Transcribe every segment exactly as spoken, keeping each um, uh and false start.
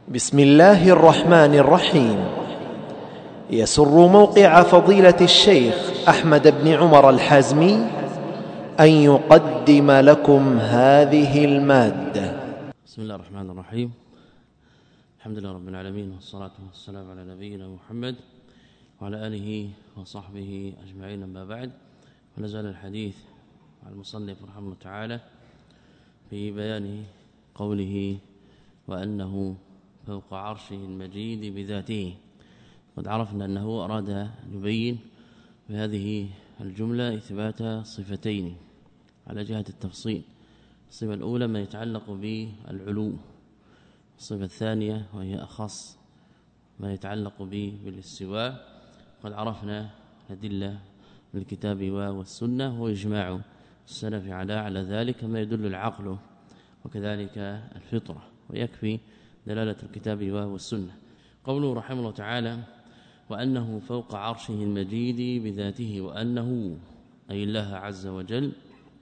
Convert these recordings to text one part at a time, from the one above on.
بسم الله الرحمن الرحيم. يسر موقع فضيلة الشيخ أحمد بن عمر الحازمي أن يقدم لكم هذه المادة. بسم الله الرحمن الرحيم. الحمد لله رب العالمين، والصلاة والسلام على نبينا محمد وعلى آله وصحبه أجمعين، أما بعد، ونزل الحديث عن المصنف رحمه الله تعالى في بيان قوله وأنه فوق عرشه المجيد بذاته. قد عرفنا أنه أراد أن يبين بهذه الجملة إثبات صفتين على جهة التفصيل. الصفة الأولى ما يتعلق بالعلو، الصفة الثانية وهي أخص ما يتعلق به بالاستواء. قد عرفنا الأدلة من الكتاب والسنة وإجماع السلف على على ذلك ما يدل العقل وكذلك الفطرة، ويكفي دلالة الكتاب والسنة. قوله رحمه الله تعالى وأنه فوق عرشه المجيد بذاته، وأنه أي الله عز وجل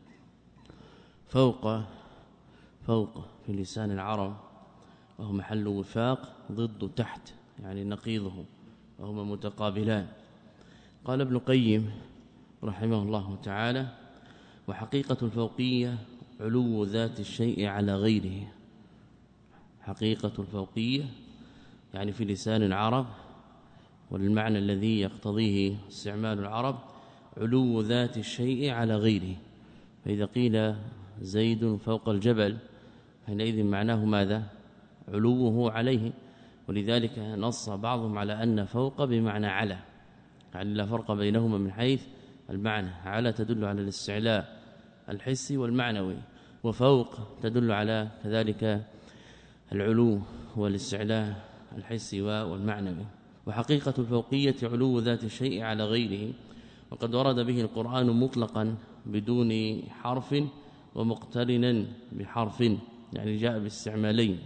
فوق فوق في لسان العرب، وهو محل وفاق ضد تحت، يعني نقيضه، وهما متقابلان. قال ابن القيم رحمه الله تعالى وحقيقة الفوقية علو ذات الشيء على غيره. حقيقة الفوقية يعني في لسان العرب، والمعنى الذي يقتضيه استعمال العرب علو ذات الشيء على غيره. فإذا قيل زيد فوق الجبل حينئذ معناه ماذا؟ علوه عليه. ولذلك نص بعضهم على أن فوق بمعنى على، يعني لا فرق بينهما من حيث المعنى. على تدل على الاستعلاء الحسي والمعنوي، وفوق تدل على كذلك العلو والاستعلاء الحسي والمعنوي. وحقيقة الفوقية علو ذات الشيء على غيره، وقد ورد به القرآن مطلقا بدون حرف ومقترنا بحرف، يعني جاء باستعمالين.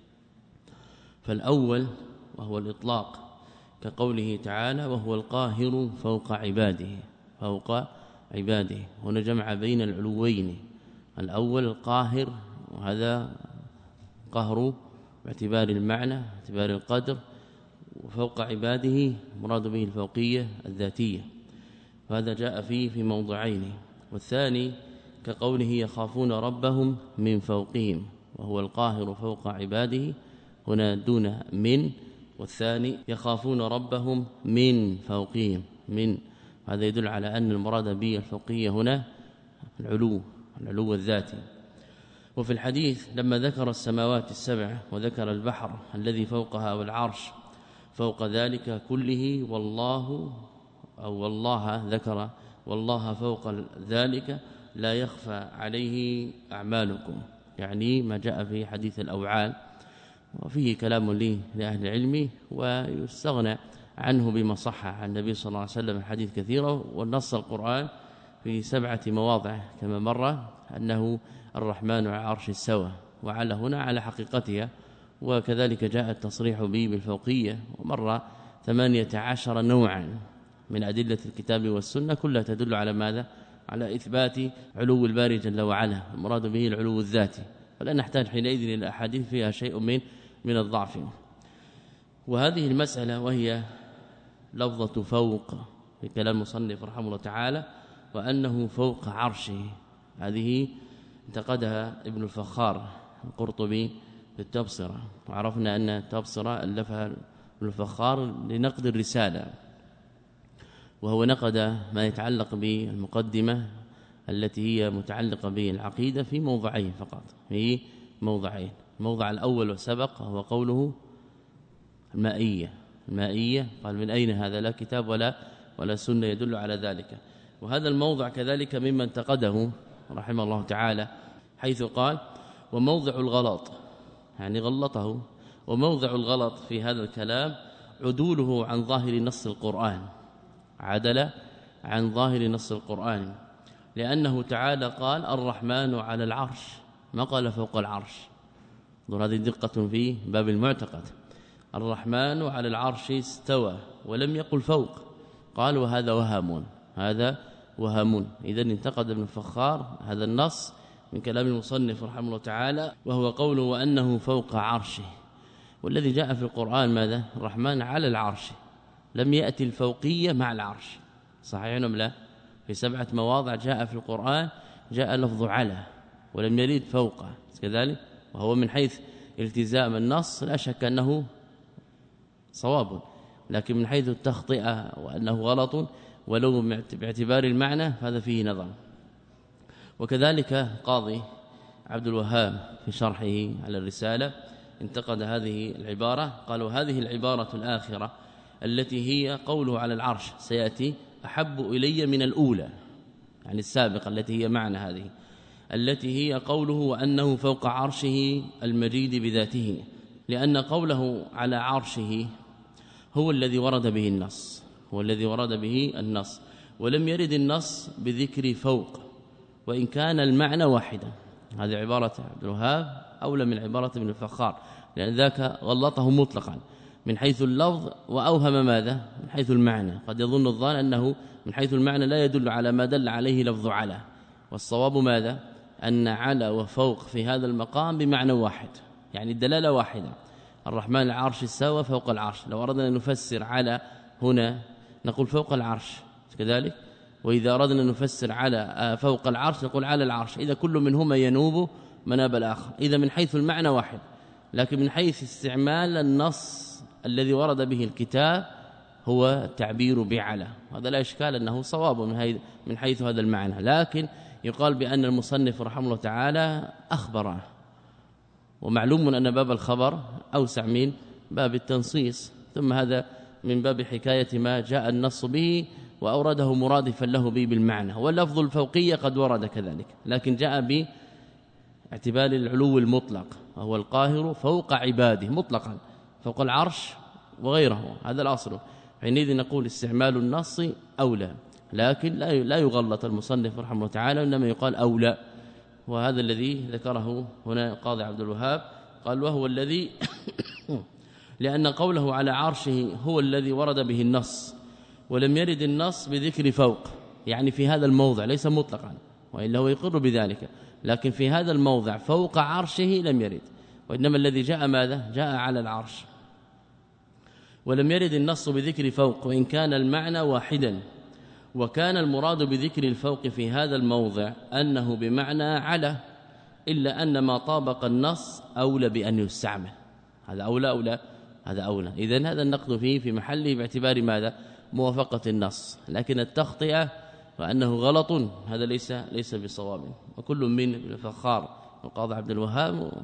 فالأول وهو الإطلاق كقوله تعالى وهو القاهر فوق عباده، فوق عباده. هنا جمع بين العلوين، الأول القاهر، وهذا قهر باعتبار المعنى باعتبار القدر، وفوق عباده مراد به الفوقية الذاتية، وهذا جاء فيه في موضعين. والثاني كقوله يخافون ربهم من فوقهم، وهو القاهر فوق عباده، هنا دون من. والثاني يخافون ربهم من فوقهم، من، هذا يدل على أن المراد به الفوقية هنا العلو العلو الذاتي. وفي الحديث لما ذكر السماوات السبع وذكر البحر الذي فوقها والعرش فوق ذلك كله، والله أو والله ذكر والله فوق ذلك لا يخفى عليه أعمالكم، يعني ما جاء في حديث الأوعال، وفيه كلام لي لأهل العلم ويستغنى عنه بما صح عن النبي صلى الله عليه وسلم الحديث كثيرة. والنص القرآن في سبعة مواضع كما مر أنه الرحمن على عرش استوى، وعلى هنا على حقيقتها، وكذلك جاء التصريح به بالفوقية، ومر ثمانية عشر نوعا من أدلة الكتاب والسنة كلها تدل على ماذا؟ على إثبات علو الباري جل وعلا، المراد به العلو الذاتي، فلا نحتاج حينئذ إلى الأحاديث فيها شيء من من الضعف. وهذه المسألة وهي لفظة فوق في كلام المصنف رحمه الله تعالى وأنه فوق عرشه، هذه انتقدها ابن الفخار القرطبي في التبصرة، وعرفنا أن التبصرة ألفها ابن الفخار لنقد الرسالة، وهو نقد ما يتعلق بالمقدمة التي هي متعلقة بالعقيدة في موضعين فقط، في موضعين. الموضع الأول وسبق هو قوله المائية المائية قال من أين هذا؟ لا كتاب ولا ولا سنة يدل على ذلك. وهذا الموضع كذلك مما انتقده رحمه الله تعالى، حيث قال وموضع الغلط، يعني غلطه، وموضع الغلط في هذا الكلام عدوله عن ظاهر نص القرآن، عدل عن ظاهر نص القرآن، لأنه تعالى قال الرحمن على العرش، ما قال فوق العرش. ظهر هذه دقة في باب المعتقد، الرحمن على العرش استوى ولم يقل فوق، قال وهذا وهم، هذا وهم. إذن انتقد ابن الفخار هذا النص من كلام المصنف رحمه الله تعالى، وهو قوله وأنه فوق عرشه. والذي جاء في القرآن ماذا؟ الرحمن على العرش، لم يأتي الفوقية مع العرش، صحيح أم لا؟ في سبعة مواضع جاء في القرآن جاء لفظ على ولم يرد فوق كذلك، وهو من حيث التزام النص لا شك أنه صواب، لكن من حيث التخطئة وأنه غلط ولو باعتبار المعنى هذا فيه نظر. وكذلك قاضي عبد الوهاب في شرحه على الرسالة انتقد هذه العبارة، قالوا هذه العبارة الآخرة التي هي قوله على العرش سيأتي أحب إلي من الأولى، يعني السابقة التي هي معنى هذه، التي هي قوله وأنه فوق عرشه المجيد بذاته، لأن قوله على عرشه هو الذي ورد به النص، هو الذي ورد به النص، ولم يرد النص بذكر فوق وإن كان المعنى واحدا. هذه عبارة عبد الوهاب أولى من عبارة ابن الفخار، لأن ذاك غلطه مطلقا من حيث اللفظ وأوهم ماذا؟ من حيث المعنى. قد يظن الظان أنه من حيث المعنى لا يدل على ما دل عليه لفظ على، والصواب ماذا؟ أن على وفوق في هذا المقام بمعنى واحد، يعني الدلالة واحدة. الرحمن العرش استوى فوق العرش، لو أردنا أن نفسر على هنا نقول فوق العرش كذلك، وإذا أردنا أن نفسر على فوق العرش نقول على العرش، إذا كل منهما ينوب مناب الآخر، إذا من حيث المعنى واحد، لكن من حيث استعمال النص الذي ورد به الكتاب هو التعبير بعلى، هذا لا إشكال أنه صواب من حيث هذا المعنى، لكن يقال بأن المصنف رحمه الله تعالى أخبر، ومعلوم أن باب الخبر أوسع من باب التنصيص، ثم هذا من باب حكاية ما جاء النص به وأورده مرادفا له به بالمعنى. واللفظ الفوقية قد ورد كذلك، لكن جاء باعتبار العلو المطلق، وهو القاهر فوق عباده مطلقا، فوق العرش وغيره، هذا الأصل. حينئذ نقول استعمال النص أولى، لكن لا يغلط المصنف رحمه الله تعالى، إنما يقال أولى، وهذا الذي ذكره هنا قاضي عبد الوهاب، قال وهو الذي لأن قوله على عرشه هو الذي ورد به النص، ولم يرد النص بذكر فوق، يعني في هذا الموضع ليس مطلقا، وإلا هو يقر بذلك، لكن في هذا الموضع فوق عرشه لم يرد، وإنما الذي جاء ماذا؟ جاء على العرش، ولم يرد النص بذكر فوق وإن كان المعنى واحدا. وكان المراد بذكر الفوق في هذا الموضع أنه بمعنى على، إلا أن ما طابق النص أولى بأن يستعمل، هذا أولى أولى هذا أولى. إذن هذا النقد فيه في محله باعتبار ماذا؟ موافقة النص، لكن التخطئة وأنه غلط هذا ليس ليس بصواب. وكل من الفخار وقاضي عبد الوهاب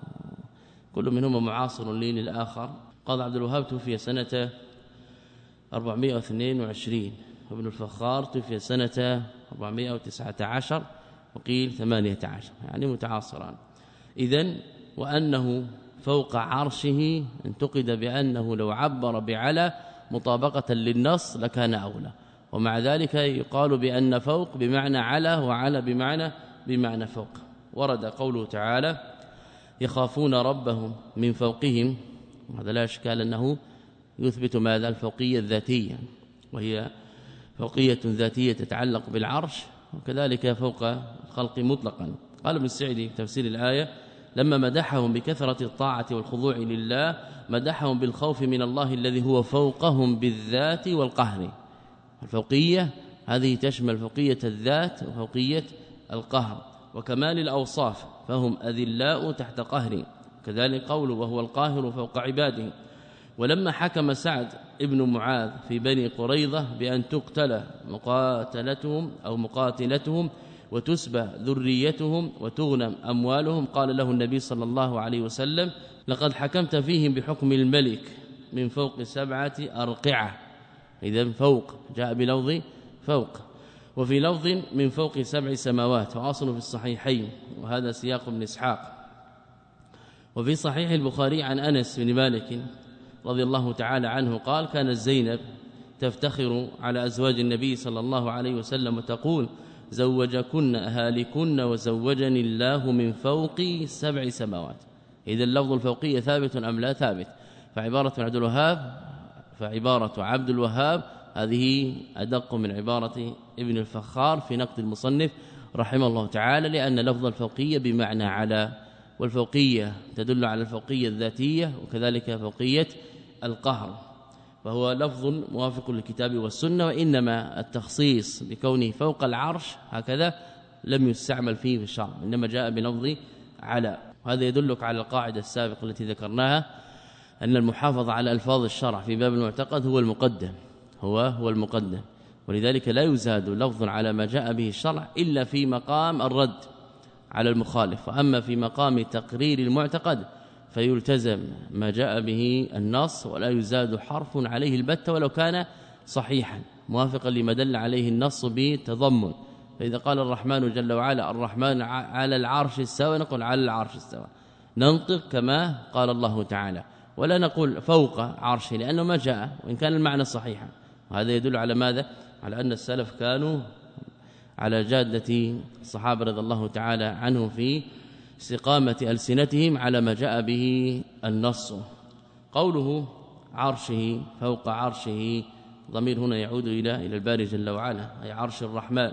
كل منهما معاصر لي للآخر. قاضي عبد الوهاب توفي سنة أربعمائة واثنين وعشرين، وابن الفخار توفي سنة أربعمائة وتسعة عشر، وقيل ثمانية عشر، يعني متعاصران. إذن وأنه فوق عرشه انتقد بأنه لو عبر بعلى مطابقة للنص لكان أولى، ومع ذلك يقال بأن فوق بمعنى على، وعلى بمعنى بمعنى فوق. ورد قوله تعالى يخافون ربهم من فوقهم، هذا لا إشكال أنه يثبت ماذا؟ الفوقية الذاتية، وهي فوقية ذاتية تتعلق بالعرش، وكذلك فوق الخلق مطلقا. قال ابن السعدي في تفسير الآية لما مدحهم بكثرة الطاعة والخضوع لله مدحهم بالخوف من الله الذي هو فوقهم بالذات والقهر. الفوقية هذه تشمل فوقية الذات وفوقية القهر وكمال الأوصاف، فهم أذلاء تحت قهر، كذلك قوله وهو القاهر فوق عباده. ولما حكم سعد ابن معاذ في بني قريظة بأن تقتل مقاتلتهم أو مقاتلتهم وتسبى ذريتهم وتغنم أموالهم، قال له النبي صلى الله عليه وسلم لقد حكمت فيهم بحكم الملك من فوق سبعة أرقعة. إذن فوق جاء بلفظ فوق، وفي لفظ من فوق سبع سماوات، وأصل في الصحيحين، وهذا سياق ابن إسحاق. وفي صحيح البخاري عن أنس بن مالك رضي الله تعالى عنه قال كانت زينب تفتخر على أزواج النبي صلى الله عليه وسلم وتقول زوجكن أهالكن وزوجني الله من فوق سبع سماوات. إذا اللفظ الفوقية ثابت أم لا ثابت؟ فعبارة عبد الوهاب فعبارة عبد الوهاب هذه أدق من عبارة ابن الفخار في نقد المصنف رحمه الله تعالى، لأن لفظ الفوقية بمعنى على، والفوقية تدل على الفوقية الذاتية وكذلك فوقية القهر، فهو لفظ موافق للكتاب والسنة، وإنما التخصيص بكونه فوق العرش هكذا لم يستعمل فيه في الشرع، إنما جاء بلفظ على. وهذا يدلك على القاعدة السابقة التي ذكرناها، أن المحافظة على ألفاظ الشرع في باب المعتقد هو المقدم هو هو المقدم ولذلك لا يزاد لفظ على ما جاء به الشرع إلا في مقام الرد على المخالف، وأما في مقام تقرير المعتقد فيلتزم ما جاء به النص ولا يزاد حرف عليه البتة ولو كان صحيحا موافقا لما دل عليه النص بتضمن. فإذا قال الرحمن جل وعلا الرحمن على العرش استوى نقول على العرش استوى، ننطق كما قال الله تعالى، ولا نقول فوق عرشه لأنه ما جاء وإن كان المعنى صحيحا. وهذا يدل على ماذا؟ على أن السلف كانوا على جادة الصحابة رضي الله تعالى عنهم في استقامة ألسنتهم على ما جاء به النص. قوله عرشه فوق عرشه ضمير هنا يعود إلى إلى الباري جل وعلا أي عرش الرحمن،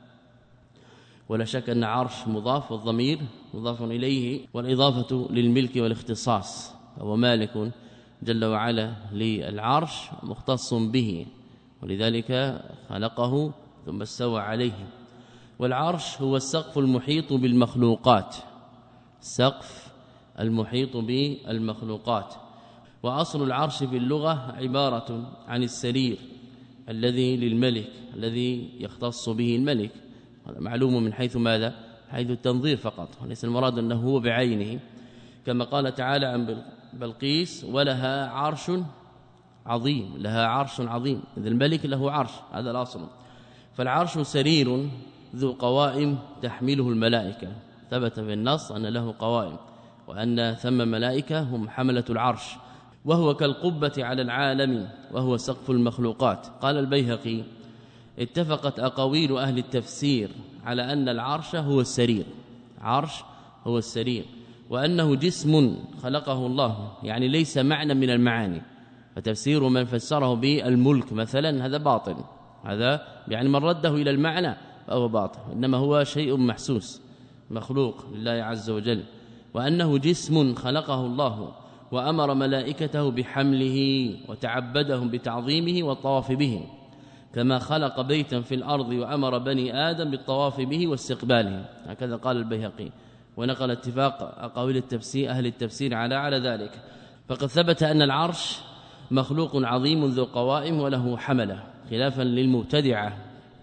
ولا شك أن عرش مضاف والضمير مضاف إليه، والإضافة للملك والاختصاص، هو مالك جل وعلا للعرش مختص به ولذلك خلقه ثم استوى عليه. والعرش هو السقف المحيط بالمخلوقات، السقف المحيط بالمخلوقات. وأصل العرش في اللغة عبارة عن السرير الذي للملك الذي يختص به الملك، هذا معلوم من حيث ماذا؟ حيث التنظير فقط، وليس المراد أنه هو بعينه، كما قال تعالى عن بلقيس ولها عرش عظيم، لها عرش عظيم، إذا الملك له عرش، هذا الأصل. فالعرش سرير ذو قوائم تحمله الملائكة، ثبت في النص أن له قوائم وأن ثم ملائكة هم حملة العرش، وهو كالقبة على العالم وهو سقف المخلوقات. قال البيهقي اتفقت أقاويل أهل التفسير على أن العرش هو السرير، عرش هو السرير، وأنه جسم خلقه الله، يعني ليس معنى من المعاني. فتفسير من فسره بالملك مثلا هذا باطل، هذا يعني من رده إلى المعنى فهو باطل، إنما هو شيء محسوس مخلوق لله عز وجل. وأنه جسم خلقه الله وأمر ملائكته بحمله وتعبدهم بتعظيمه والطواف به، كما خلق بيتا في الأرض وأمر بني آدم بالطواف به واستقباله، هكذا قال البيهقي، ونقل اتفاق أقاويل التفسير أهل التفسير على على ذلك. فقد ثبت أن العرش مخلوق عظيم ذو قوائم وله حمله، خلافا للمبتدعة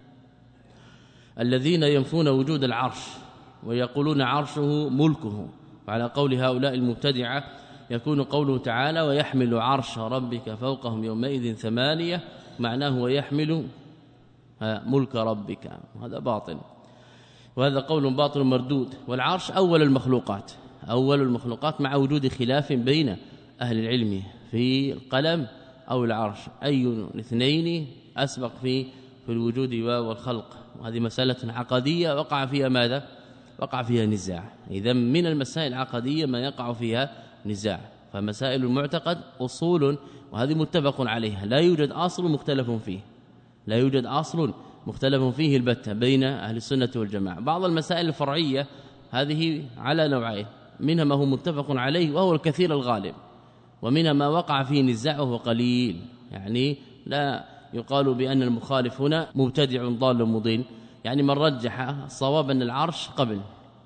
الذين ينفون وجود العرش ويقولون عرشه ملكه. وعلى قول هؤلاء المبتدعة يكون قوله تعالى ويحمل عرش ربك فوقهم يومئذ ثمانية، معناه ويحمل ملك ربك، هذا باطل، وهذا قول باطل مردود. والعرش أول المخلوقات، أول المخلوقات مع وجود خلاف بين أهل العلم في القلم أو العرش أي الاثنين أسبق في في الوجود والخلق، وهذه مسألة عقدية وقع فيها ماذا؟ وقع فيها نزاع. إذا من المسائل العقدية ما يقع فيها نزاع، فمسائل المعتقد أصول وهذه متفق عليها، لا يوجد أصل مختلف فيه، لا يوجد أصل مختلف فيه البتة بين أهل السنة والجماعة. بعض المسائل الفرعية هذه على نوعين، منها ما هو متفق عليه وهو الكثير الغالب، ومنها ما وقع فيه نزاع وهو قليل، يعني لا يقال بأن المخالف هنا مبتدع ضال مضل، يعني من رجح الصواب أن العرش قبل،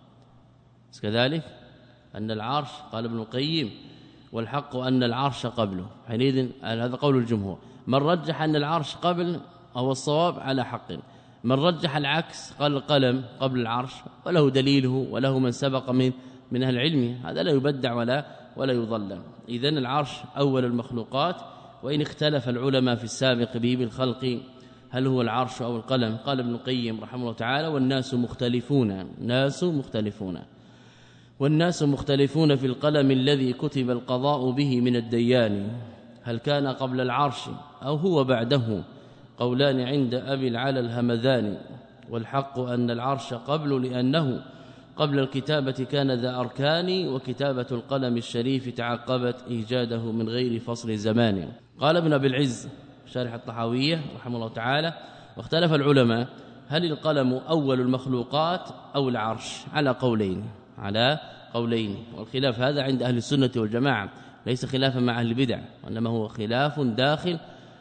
كذلك أن العرش قال ابن القيم والحق أن العرش قبله، حينئذ هذا قول الجمهور. من رجح أن العرش قبل هو الصواب على حق، من رجح العكس قال القلم قبل العرش وله دليله وله من سبق من من أهل العلم، هذا لا يبدع ولا ولا يضل. إذن العرش أول المخلوقات، وإن اختلف العلماء في السابق به بالخلق هل هو العرش أو القلم. قال ابن القيم رحمه الله تعالى والناس مختلفون، الناس مختلفون والناس مختلفون في القلم الذي كتب القضاء به من الديان، هل كان قبل العرش أو هو بعده، قولان عند أبي العلا الهمذان، والحق أن العرش قبل لأنه قبل الكتابة كان ذا أركان، وكتابة القلم الشريف تعقبت إيجاده من غير فصل زمان. قال ابن أبي العز شارح الطحاوية رحمه الله تعالى واختلف العلماء هل القلم أول المخلوقات أو العرش، على قولين على قولين، والخلاف هذا عند أهل السنة والجماعة ليس خلافا مع أهل البدع، وإنما هو خلاف داخل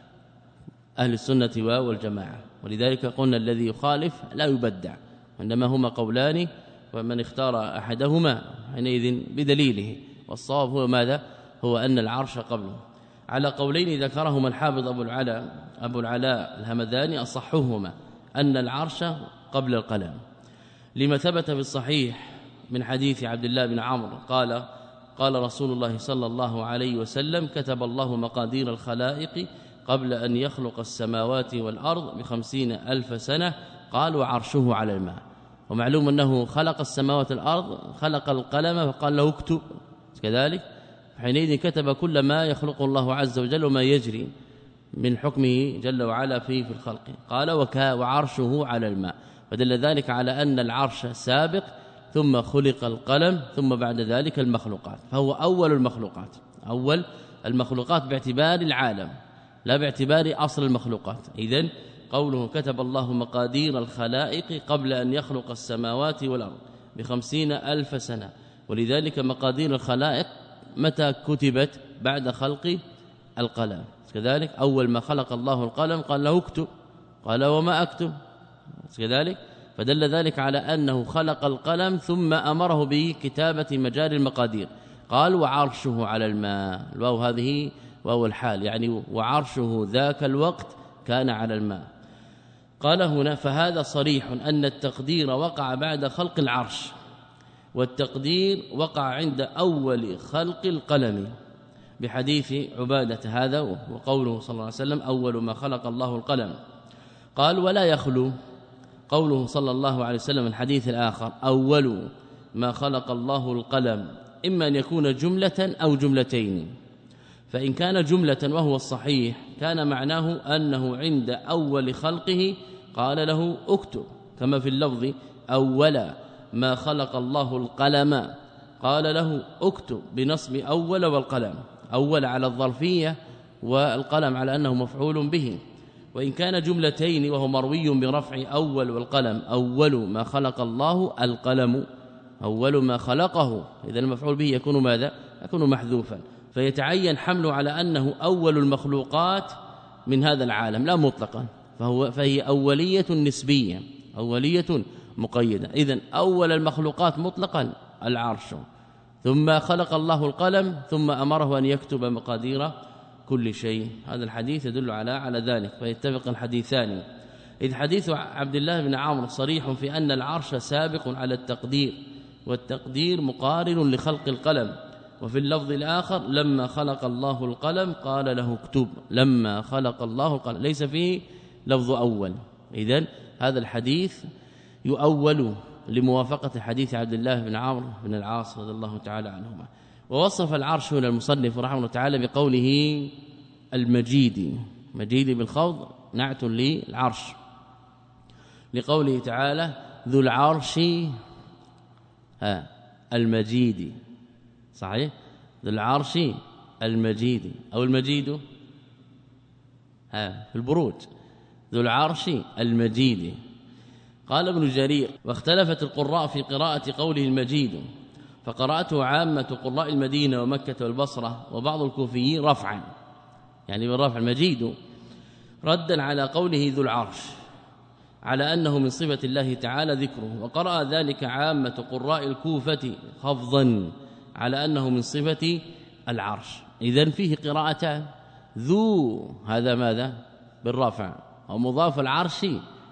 أهل السنة والجماعة. ولذلك قلنا الذي يخالف لا يبدع، وإنما هما قولان، ومن اختار أحدهما حينئذ بدليله، والصواب هو ماذا؟ هو أن العرش قبله، على قولين ذكرهما الحافظ أبو العلاء أبو العلاء الهمداني أصحهما أن العرش قبل القلم، لما ثبت في الصحيح من حديث عبد الله بن عمرو قال قال رسول الله صلى الله عليه وسلم: كتب الله مقادير الخلائق قبل أن يخلق السماوات والأرض بخمسين ألف سنة، قال: وعرشه على الماء. ومعلوم أنه خلق السماوات والأرض، خلق القلم فقال له اكتب، كذلك حينئذ كتب كل ما يخلق الله عز وجل وما يجري من حكمه جل وعلا فيه في الخلق. قال: وعرشه على الماء، فدل ذلك على أن العرش سابق، ثم خلق القلم، ثم بعد ذلك المخلوقات، فهو أول المخلوقات، أول المخلوقات باعتبار العالم لا باعتبار أصل المخلوقات. إذن قوله كتب الله مقادير الخلائق قبل أن يخلق السماوات والأرض بخمسين ألف سنة، ولذلك مقادير الخلائق متى كتبت؟ بعد خلق القلم، كذلك أول ما خلق الله القلم قال له اكتب، قال: وما أكتب، كذلك فدل ذلك على أنه خلق القلم ثم أمره بكتابة مجاري المقادير. قال: وعرشه على الماء، الواو هذه واو الحال، يعني وعرشه ذاك الوقت كان على الماء. قال هنا: فهذا صريح أن التقدير وقع بعد خلق العرش، والتقدير وقع عند أول خلق القلم، بحديث عبادة هذا، وقوله صلى الله عليه وسلم: أول ما خلق الله القلم. قال: ولا يخلو قوله صلى الله عليه وسلم الحديث الآخر: أول ما خلق الله القلم، إما أن يكون جملة أو جملتين، فإن كان جملة وهو الصحيح كان معناه أنه عند أول خلقه قال له اكتب، كما في اللفظ: أول ما خلق الله القلم قال له اكتب، بنصب أول والقلم، أول على الظرفية والقلم على أنه مفعول به. وإن كان جملتين وهو مروي برفع أول والقلم: أول ما خلق الله القلم، أول ما خلقه، إذا المفعول به يكون ماذا؟ يكون محذوفا، فيتعين حمله على أنه أول المخلوقات من هذا العالم لا مطلقا، فهو فهي أولية نسبية، أولية مقيدة. إذن أول المخلوقات مطلقا العرش، ثم خلق الله القلم، ثم أمره أن يكتب مقادير كل شيء. هذا الحديث يدل على على ذلك، فيتفق الحديثان. إذ حديث عبد الله بن عمرو صريح في أن العرش سابق على التقدير، والتقدير مقارن لخلق القلم. وفي اللفظ الآخر: لما خلق الله القلم قال له اكتب، لما خلق الله القلم، ليس فيه لفظ أول. إذن هذا الحديث يؤول لموافقة حديث عبد الله بن عمرو بن العاص رضي الله تعالى عنهما. ووصف العرش هنا المصنف رحمه الله تعالى بقوله المجيد، مجيد بالخفض نعت للعرش، لقوله تعالى: ذو العرش ها المجيد، صحيح؟ ذو العرش المجيد، أو المجيد ها في البروج، ذو العرش المجيد. قال ابن جرير: واختلفت القراء في قراءة قوله المجيد، فقرأته عامة قراء المدينة ومكة والبصرة وبعض الكوفيين رفعا، يعني بالرفع المجيد، ردا على قوله ذو العرش، على أنه من صفة الله تعالى ذكره. وقرأ ذلك عامة قراء الكوفة خفضا على أنه من صفة العرش. إذن فيه قراءتان: ذو هذا ماذا؟ بالرفع، أو مضاف العرش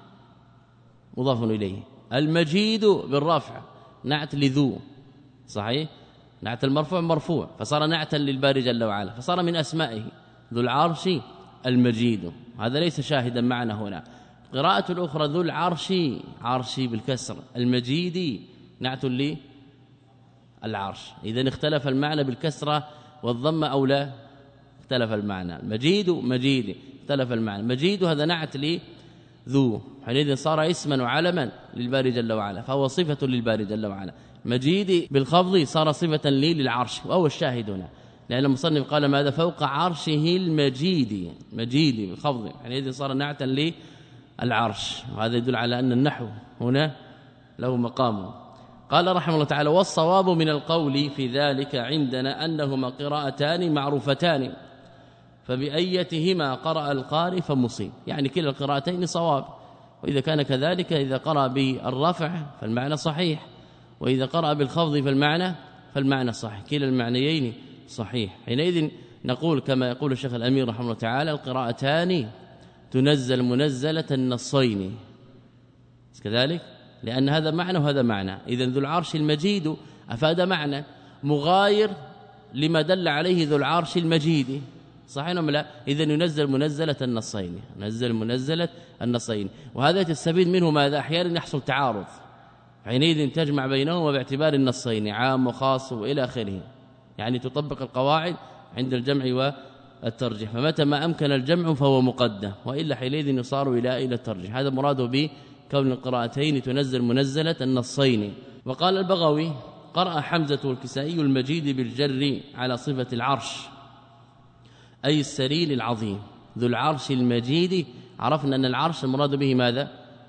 مضاف إليه، المجيد بالرفع نعت لذو، صحيح؟ نعت المرفوع مرفوع، فصار نعتا للباري جل وعلا، فصار من أسمائه ذو العرش المجيد. هذا ليس شاهدا معنا هنا. قراءة الأخرى: ذو العرش، عرشي بالكسر، المجيد نعت لي العرش. إذن اختلف المعنى بالكسرة والضمة أو لا؟ اختلف المعنى. مجيد مجيد اختلف المعنى. مجيد هذا نعت لي ذو، حينئذ صار اسما وعلما للباري جل وعلا، فهو صفة للباري جل وعلا. مجيد بالخفض صار صفة لي للعرش، وهو الشاهد هنا، لأن المصنف قال ماذا؟ فوق عرشه المجيد، مجيد بالخفض، حينئذ صار نعتا للعرش، وهذا يدل على أن النحو هنا له مقام. قال رحمه الله تعالى: والصواب من القول في ذلك عندنا أنهما قراءتان معروفتان، فبأيتهما قرأ القارئ فمصيب، يعني كلا القراءتين صواب. وإذا كان كذلك إذا قرأ بالرفع فالمعنى صحيح، وإذا قرأ بالخفض فالمعنى فالمعنى صحيح، كلا المعنيين صحيح. حينئذ نقول كما يقول الشيخ الأمير رحمه الله تعالى: القراءتان تنزل منزلة النصين، كذلك لأن هذا معنى وهذا معنى. إذن ذو العرش المجيد أفاد معنى مغاير لما دل عليه ذو العرش المجيد، صحيح أم لا؟ إذن ينزل منزلة النصين، نزل منزلة النصين، وهذا تستفيد منه ماذا؟ أحيانا يحصل تعارض، حينئذ تجمع بينهما باعتبار النصين عام وخاص وإلى آخره، يعني تطبق القواعد عند الجمع والترجيح، فمتى ما أمكن الجمع فهو مقدم، وإلا حينئذ يصار إلى إلى الترجيح. هذا مراده به كون القراءتين تنزل منزلة النصين. وقال البغوي: قرأ حمزة والكسائي المجيد بالجر على صفة العرش، أي السرير العظيم ذو العرش المجيد. عرفنا أن العرش المراد به ماذا؟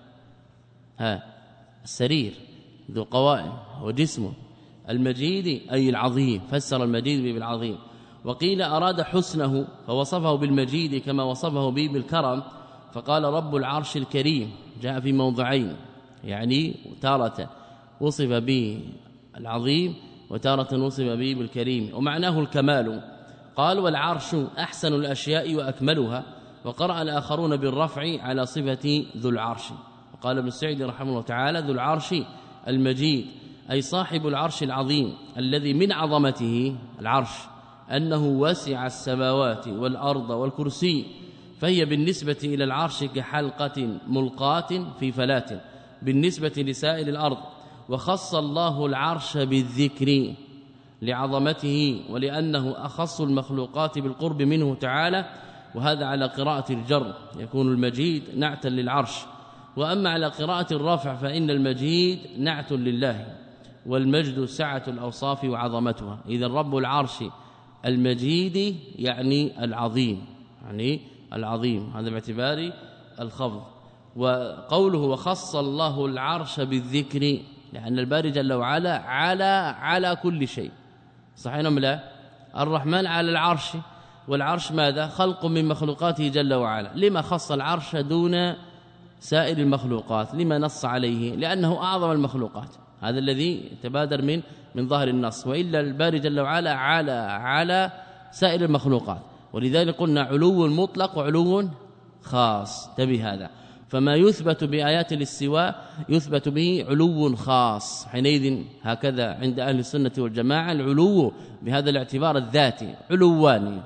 ها السرير ذو قوائم وجسمه، المجيد أي العظيم، فسر المجيد به بالعظيم. وقيل أراد حسنه فوصفه بالمجيد كما وصفه به بالكرم، فقال: رب العرش الكريم، جاء في موضعين، يعني تارة وصف به العظيم وتارة وصف به بالكريم، ومعناه الكمال. قال: والعرش أحسن الأشياء وأكملها. وقرأ الآخرون بالرفع على صفة ذو العرش. وقال ابن السعدي رحمه الله تعالى: ذو العرش المجيد أي صاحب العرش العظيم، الذي من عظمته العرش أنه وسع السماوات والأرض والكرسي، فهي بالنسبة إلى العرش كحلقة ملقاة في فلاة بالنسبة لسائر الأرض. وخص الله العرش بالذكر لعظمته، ولأنه أخص المخلوقات بالقرب منه تعالى، وهذا على قراءة الجر يكون المجيد نعتا للعرش. وأما على قراءة الرفع فإن المجيد نعت لله، والمجد سعة الأوصاف وعظمتها. إذا رب العرش المجيد يعني العظيم، يعني العظيم، هذا باعتبار الخفض. وقوله وخص الله العرش بالذكر لأن الباري جل وعلا على على كل شيء، صحيح أم لا؟ الرحمن على العرش، والعرش ماذا؟ خلق من مخلوقاته جل وعلا. لما خص العرش دون سائر المخلوقات؟ لما نص عليه؟ لأنه أعظم المخلوقات، هذا الذي تبادر من من ظاهر النص، وإلا الباري جل وعلا على على سائر المخلوقات. ولذلك قلنا علو مطلق وعلو خاص، تبه هذا. فما يثبت بآيات الاستواء يثبت به علو خاص، حينئذ هكذا عند أهل السنة والجماعة العلو بهذا الاعتبار الذاتي علوان،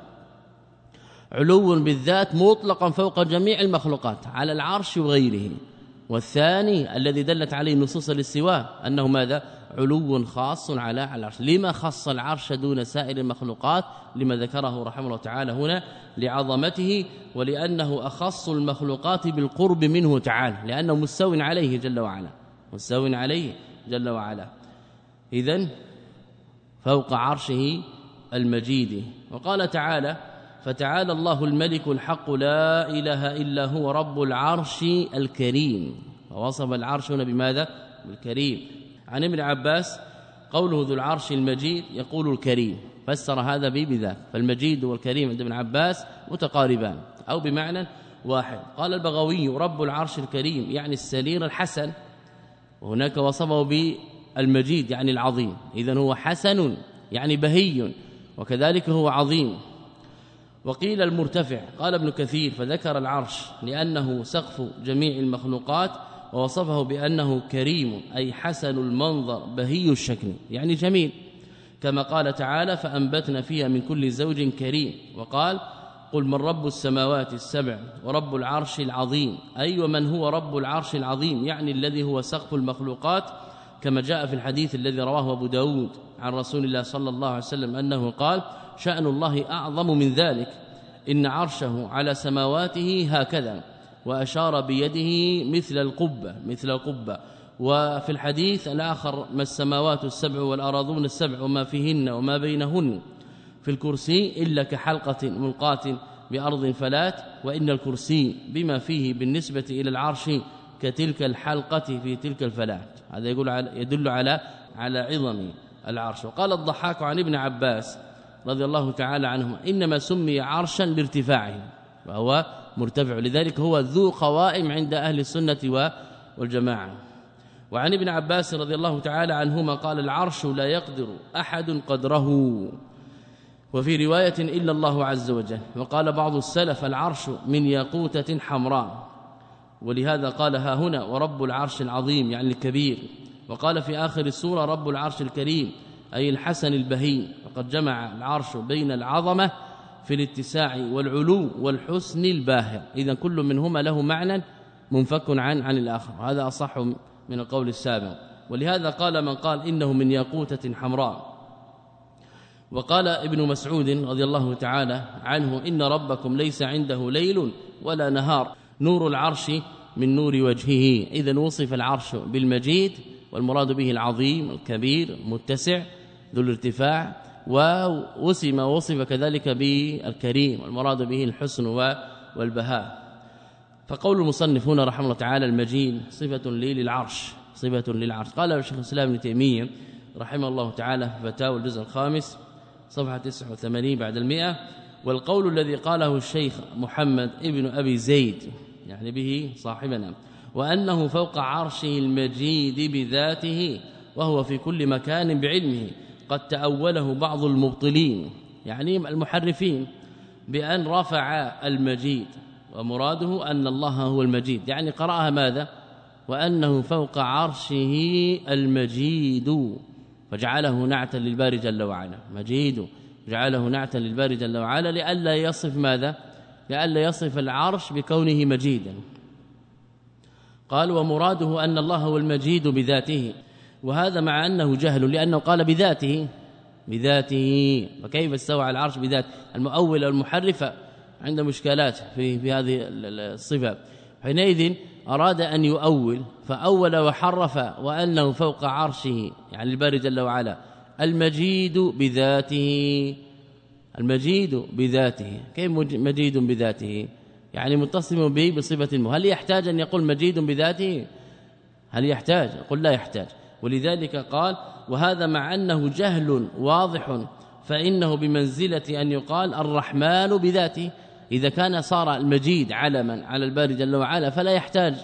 علو بالذات مطلقا فوق جميع المخلوقات على العرش وغيره، والثاني الذي دلت عليه نصوص الاستواء أنه ماذا؟ علو خاص على العرش. لما خص العرش دون سائر المخلوقات؟ لما ذكره رحمه الله تعالى هنا؟ لعظمته، ولأنه أخص المخلوقات بالقرب منه تعالى، لأنه مستو عليه جل وعلا، مستو عليه جل وعلا. إذن فوق عرشه المجيد. وقال تعالى: فتعالى الله الملك الحق لا إله إلا هو رب العرش الكريم. ووصف العرش هنا بماذا؟ بالكريم. عن ابن عباس قوله ذو العرش المجيد يقول الكريم، فسر هذا به بذاك، فالمجيد والكريم عند ابن عباس متقاربان أو بمعنى واحد. قال البغوي: رب العرش الكريم يعني السرير الحسن، وهناك وصفه بالمجيد يعني العظيم، إذن هو حسن يعني بهي، وكذلك هو عظيم. وقيل المرتفع. قال ابن كثير: فذكر العرش لأنه سقف جميع المخلوقات، ووصفه بأنه كريم أي حسن المنظر بهي الشكل يعني جميل، كما قال تعالى: فأنبتنا فيها من كل زوج كريم. وقال: قل من رب السماوات السبع ورب العرش العظيم، أي ومن هو رب العرش العظيم يعني الذي هو سقف المخلوقات، كما جاء في الحديث الذي رواه أبو داود عن رسول الله صلى الله عليه وسلم أنه قال: شأن الله أعظم من ذلك، إن عرشه على سماواته هكذا، وأشار بيده مثل القبة مثل القبة. وفي الحديث الآخر: ما السماوات السبع والأراضون السبع وما فيهن وما بينهن في الكرسي إلا كحلقة ملقاة بأرض فلات، وإن الكرسي بما فيه بالنسبة إلى العرش كتلك الحلقة في تلك الفلات. هذا يقول على يدل على على عظم العرش. وقال الضحاك عن ابن عباس رضي الله تعالى عنهما إنما سمي عرشا لارتفاعه وهو مرتفع، لذلك هو ذو قوائم عند أهل السنة والجماعة. وعن ابن عباس رضي الله تعالى عنهما قال العرش لا يقدر أحد قدره، وفي رواية إلا الله عز وجل. وقال بعض السلف العرش من ياقوتة حمراء، ولهذا قال ها هنا ورب العرش العظيم يعني الكبير. وقال في آخر السورة رب العرش الكريم أي الحسن البهي، وقد جمع العرش بين العظمة في الاتساع والعلو والحسن الباهر، إذا كل منهما له معنى منفك عن عن الآخر، هذا أصح من القول السابق. ولهذا قال من قال إنه من ياقوتة حمراء. وقال ابن مسعود رضي الله تعالى عنه إن ربكم ليس عنده ليل ولا نهار نور العرش من نور وجهه. إذن وصف العرش بالمجيد، والمراد به العظيم الكبير المتسع ذو الارتفاع، ووسم وصف كذلك بالكريم، والمراد به الحسن والبهاء. فقول المصنف هنا رحمه الله تعالى المجيد صفة لي للعرش، صفة للعرش. قال الشيخ الإسلام ابن تيمية رحمه الله تعالى في فتاوى الجزء الخامس صفحة تسعة وثمانين بعد المئة: والقول الذي قاله الشيخ محمد ابن أبي زيد يعني به صاحبنا، وأنه فوق عرشه المجيد بذاته وهو في كل مكان بعلمه، قد تأوله بعض المبطلين يعني المحرفين بأن رفع المجيد، ومراده أن الله هو المجيد، يعني قرأها ماذا؟ وأنه فوق عرشه المجيد، فجعله نعتا للباري جل وعلا، مجيد جعله نعتا للباري جل وعلا لئلا يصف ماذا؟ لئلا يصف العرش بكونه مجيدا. قال ومراده أن الله هو المجيد بذاته، وهذا مع أنه جهل لأنه قال بذاته بذاته، فكيف استوى على العرش بذاته؟ المؤول والمحرف عنده مشكلات في في هذه الصفة، حينئذ أراد أن يؤول فأول وحرف وأنه فوق عرشه يعني الباري جل وعلا المجيد بذاته، المجيد بذاته. كيف مجيد بذاته؟ يعني متصم به بصفة المه. هل يحتاج أن يقول مجيد بذاته؟ هل يحتاج؟ يقول لا يحتاج. ولذلك قال وهذا مع أنه جهل واضح فإنه بمنزلة أن يقال الرحمن بذاته. إذا كان صار المجيد علما على الباري جل وعلا فلا يحتاج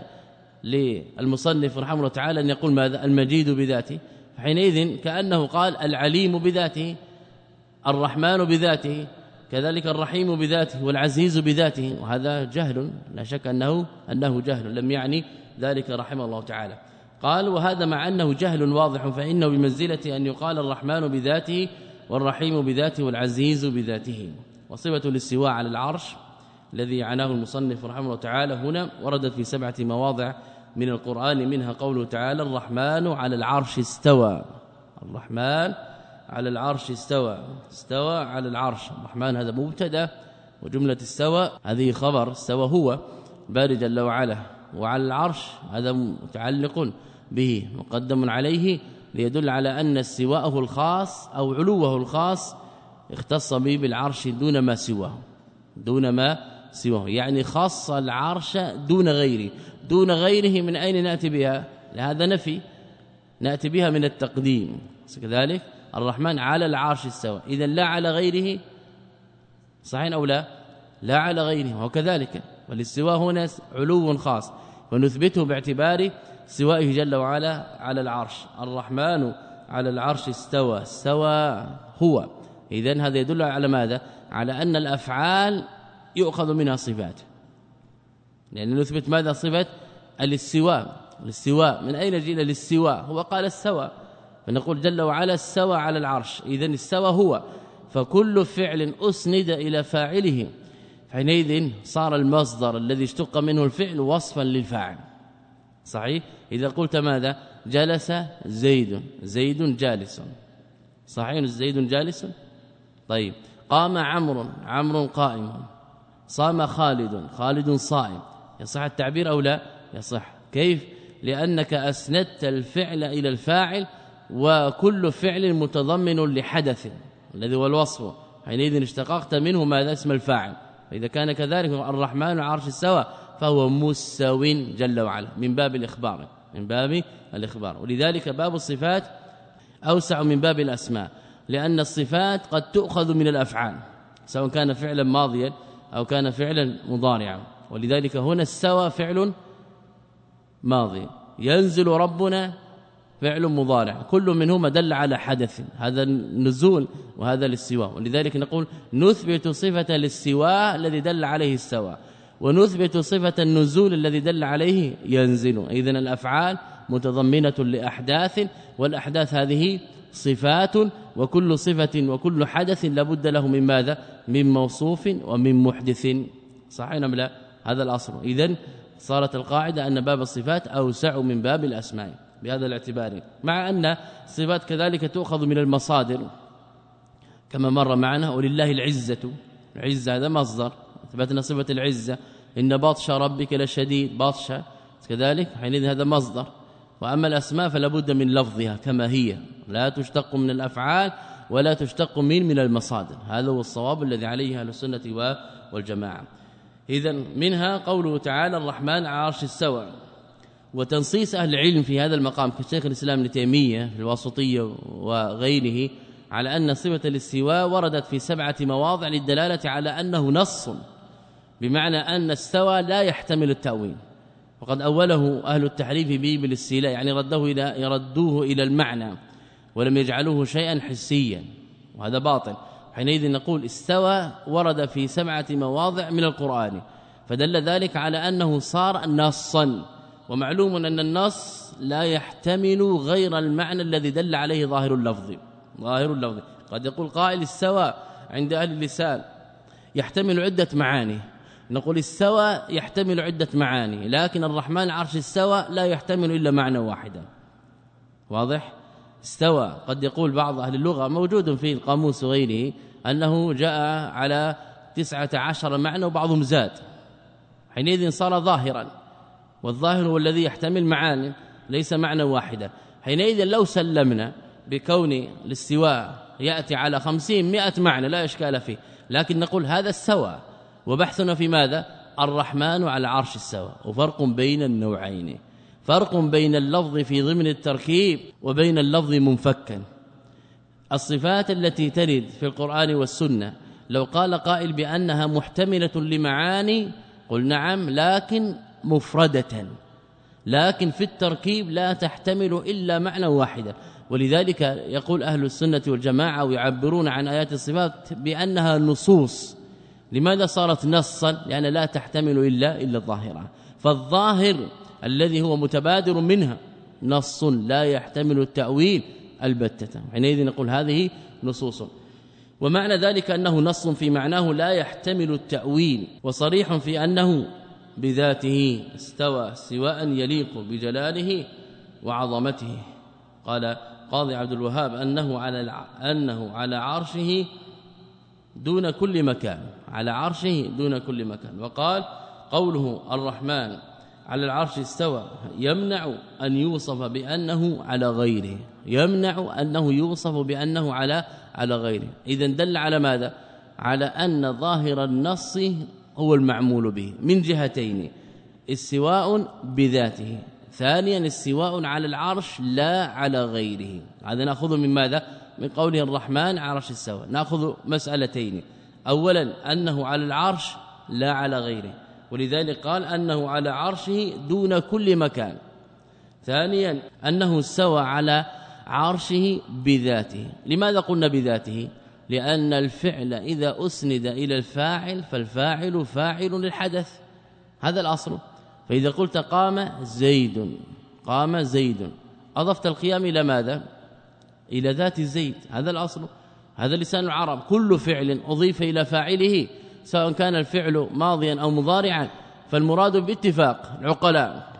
للمصنف رحمه الله تعالى أن يقول ماذا؟ المجيد بذاته، حينئذ كأنه قال العليم بذاته، الرحمن بذاته، كذلك الرحيم بذاته، والعزيز بذاته، وهذا جهل لا شك أنه أنه جهل لم يعني ذلك رحمه الله تعالى. قال وهذا مع أنه جهل واضح فإنه بمنزلة أن يقال الرحمن بذاته والرحيم بذاته والعزيز بذاته. وصفة الاستواء على العرش الذي عناه المصنف رحمه الله تعالى هنا وردت في سبعة مواضع من القرآن، منها قوله تعالى الرحمن على العرش استوى، الرحمن على العرش استوى، استوى على العرش. الرحمن هذا مبتدا، وجملة استوى هذه خبر، استوى هو باري جل وعلا، وعلى العرش هذا متعلق به مقدم عليه ليدل على أن استواءه الخاص أو علوه الخاص اختص به بالعرش دون ما سواه، دون ما سواه، يعني خص العرش دون غيره. دون غيره من أين نأتي بها؟ لهذا نفي، نأتي بها من التقديم. كذلك الرحمن على العرش استوى، إذا لا على غيره، صحيح أو لا؟ لا على غيره. وكذلك والاستواء هنا علو خاص ونثبته باعتبار استوائه جل وعلا على العرش. الرحمن على العرش استوى، استوى هو. إذن هذا يدل على ماذا؟ على أن الأفعال يؤخذ منها صفات، لأن نثبت ماذا؟ صفة الاستواء. الاستواء من أين جئنا الاستواء؟ هو قال استوى، فنقول جل وعلا استوى على العرش، إذن استوى هو، فكل فعل أسند إلى فاعله، حينئذ صار المصدر الذي اشتق منه الفعل وصفا للفاعل. صحيح؟ إذا قلت ماذا؟ جلس زيد، زيد جالس، صحيح زيد جالس. طيب قام عمرو، عمرو قائم. صام خالد، خالد صائم. يصح التعبير أو لا؟ يصح. كيف؟ لأنك أسندت الفعل إلى الفاعل، وكل فعل متضمن لحدث الذي هو الوصف، حينئذ اشتققت منه ماذا؟ اسم الفاعل. فإذا كان كذلك الرحمن على العرش استوى فهو مستو جل وعلا من باب الإخبار، من باب الإخبار. ولذلك باب الصفات أوسع من باب الأسماء، لأن الصفات قد تؤخذ من الأفعال سواء كان فعلا ماضيا أو كان فعلا مضارعا، ولذلك هنا استوى فعل ماضي، ينزل ربنا فعل مضارع، كل منهما دل على حدث، هذا النزول وهذا الاستواء، ولذلك نقول نثبت صفة الاستواء الذي دل عليه استوى، ونثبت صفة النزول الذي دل عليه ينزل. إذن الأفعال متضمنة لأحداث، والأحداث هذه صفات، وكل صفة وكل حدث لابد له من ماذا؟ من موصوف ومن محدث. صحيح أم لا؟ هذا الأصل. إذن صارت القاعدة أن باب الصفات أوسع من باب الأسماء بهذا الاعتبار، مع أن الصفات كذلك تؤخذ من المصادر كما مر معنا. ولله العزة، العزة هذا مصدر، ثبتنا صفة العزة، إن بطش ربك لشديد، بطش كذلك حينئذ هذا مصدر. وأما الأسماء فلا بد من لفظها كما هي، لا تشتق من الأفعال ولا تشتق من من المصادر، هذا هو الصواب الذي عليه أهل السنة والجماعة. إذن منها قوله تعالى الرحمن على عرش استوى، وتنصيص أهل العلم في هذا المقام كشيخ الإسلام ابن تيمية في الواسطية وغيره على أن صفة الاستواء وردت في سبعة مواضع للدلالة على أنه نص، بمعنى أن استوى لا يحتمل التأويل، وقد أوله أهل التحريف به بالاستيلاء، يعني رده إلى يردوه إلى المعنى ولم يجعلوه شيئا حسيا، وهذا باطل. حينئذ نقول استوى ورد في سبعة مواضع من القرآن، فدل ذلك على أنه صار نصا، ومعلوم أن النص لا يحتمل غير المعنى الذي دل عليه ظاهر اللفظ. ظاهر اللفظ قد يقول قائل استوى عند أهل اللسان يحتمل عدة معاني، نقول استوى يحتمل عدة معاني، لكن الرحمن عرش استوى لا يحتمل إلا معنى واحدا. واضح؟ استوى قد يقول بعض أهل اللغة موجود في القاموس وغيره أنه جاء على تسعة عشر معنى وبعضهم زاد، حينئذ صار ظاهرا، والظاهر هو الذي يحتمل معاني ليس معنى واحدا. حينئذ لو سلمنا بكون الاستواء يأتي على خمسين مئة معنى لا إشكال فيه، لكن نقول هذا استوى، وبحثنا في ماذا؟ الرحمن على عرش استوى، وفرق بين النوعين، فرق بين اللفظ في ضمن التركيب وبين اللفظ منفكا. الصفات التي ترد في القرآن والسنة لو قال قائل بأنها محتملة لمعاني قل نعم، لكن مفردة، لكن في التركيب لا تحتمل إلا معنى واحدا. ولذلك يقول أهل السنة والجماعة ويعبرون عن آيات الصفات بأنها نصوص. لماذا صارت نصا؟ لأن لا تحتمل إلا إلا الظاهرة، فالظاهر الذي هو متبادر منها نص لا يحتمل التأويل البتة، حينئذ نقول هذه نصوص. ومعنى ذلك أنه نص في معناه لا يحتمل التأويل، وصريح في أنه بذاته استوى استواء يليق بجلاله وعظمته. قال قاضي عبد الوهاب أنه على أنه على عرشه دون كل مكان، على عرشه دون كل مكان. وقال قوله الرحمن على العرش استوى يمنع أن يوصف بأنه على غيره، يمنع أنه يوصف بأنه على على غيره. إذن دل على ماذا؟ على أن ظاهر النص هو المعمول به من جهتين: استواء بذاته، ثانيا استواء على العرش لا على غيره. هذا نأخذ من ماذا؟ من قوله الرحمن عرش استوى. نأخذ مسألتين: أولا أنه على العرش لا على غيره، ولذلك قال أنه على عرشه دون كل مكان. ثانيا أنه استوى على عرشه بذاته. لماذا قلنا بذاته؟ لأن الفعل إذا أسند إلى الفاعل فالفاعل فاعل للحدث، هذا الأصل. فإذا قلت قام زيد، قام زيد، أضفت القيام إلى ماذا؟ إلى ذات زيد، هذا الأصل، هذا لسان العرب. كل فعل أضيف إلى فاعله سواء كان الفعل ماضيا أو مضارعا فالمراد باتفاق العقلاء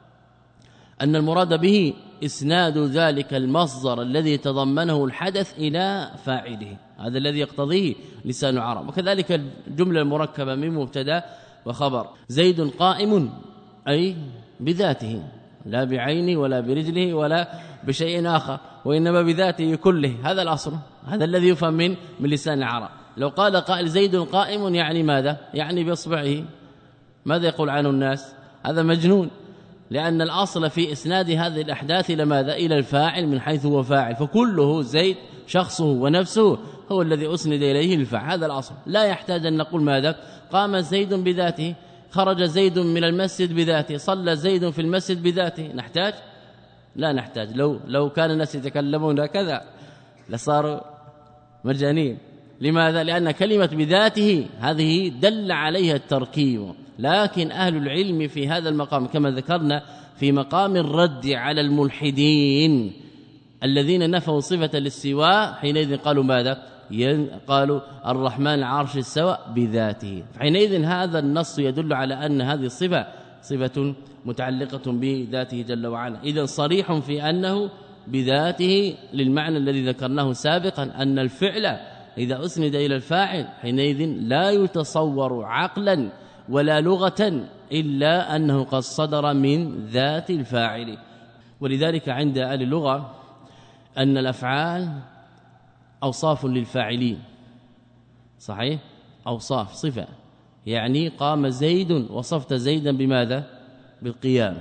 أن المراد به إسناد ذلك المصدر الذي تضمنه الحدث إلى فاعله، هذا الذي يقتضيه لسان العرب. وكذلك الجملة المركبة من مبتدا وخبر: زيد قائم، أي بذاته، لا بعينه ولا برجله ولا بشيء آخر، وإنما بذاته كله، هذا الأصل، هذا الذي يفهم من من لسان العرب. لو قال قائل زيد قائم يعني ماذا؟ يعني بإصبعه، ماذا يقول عنه الناس؟ هذا مجنون. لأن الأصل في إسناد هذه الأحداث إلى ماذا؟ إلى الفاعل من حيث هو فاعل، فكله زيد شخصه ونفسه هو الذي أسند إليه الفاعل، هذا الأصل. لا يحتاج أن نقول ماذا؟ قام زيد بذاته، خرج زيد من المسجد بذاته، صلى زيد في المسجد بذاته، نحتاج؟ لا نحتاج. لو لو كان الناس يتكلمون كذا لصاروا مجانين. لماذا؟ لأن كلمة بذاته هذه دل عليها التركيب، لكن أهل العلم في هذا المقام كما ذكرنا في مقام الرد على الملحدين الذين نفوا صفة الاستواء، حينئذ قالوا ماذا؟ قالوا الرحمن العرش استوى بذاته، حينئذ هذا النص يدل على أن هذه الصفة صفة متعلقة بذاته جل وعلا. إذن صريح في أنه بذاته للمعنى الذي ذكرناه سابقا، أن الفعل إذا أسند إلى الفاعل حينئذ لا يتصور عقلا ولا لغة إلا أنه قد صدر من ذات الفاعل. ولذلك عند أهل اللغة أن الأفعال أوصاف للفاعلين، صحيح؟ أوصاف صفة، يعني قام زيد وصفت زيدا بماذا؟ بالقيام.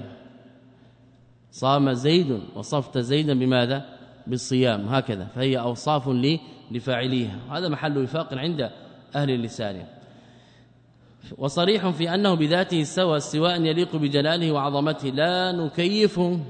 صام زيد وصفت زيدا بماذا؟ بالصيام، هكذا، فهي أوصاف لفاعليها، هذا محل وفاق عند أهل اللسان. وصريح في أنه بذاته استوى استواء يليق بجلاله وعظمته، لا نكيفه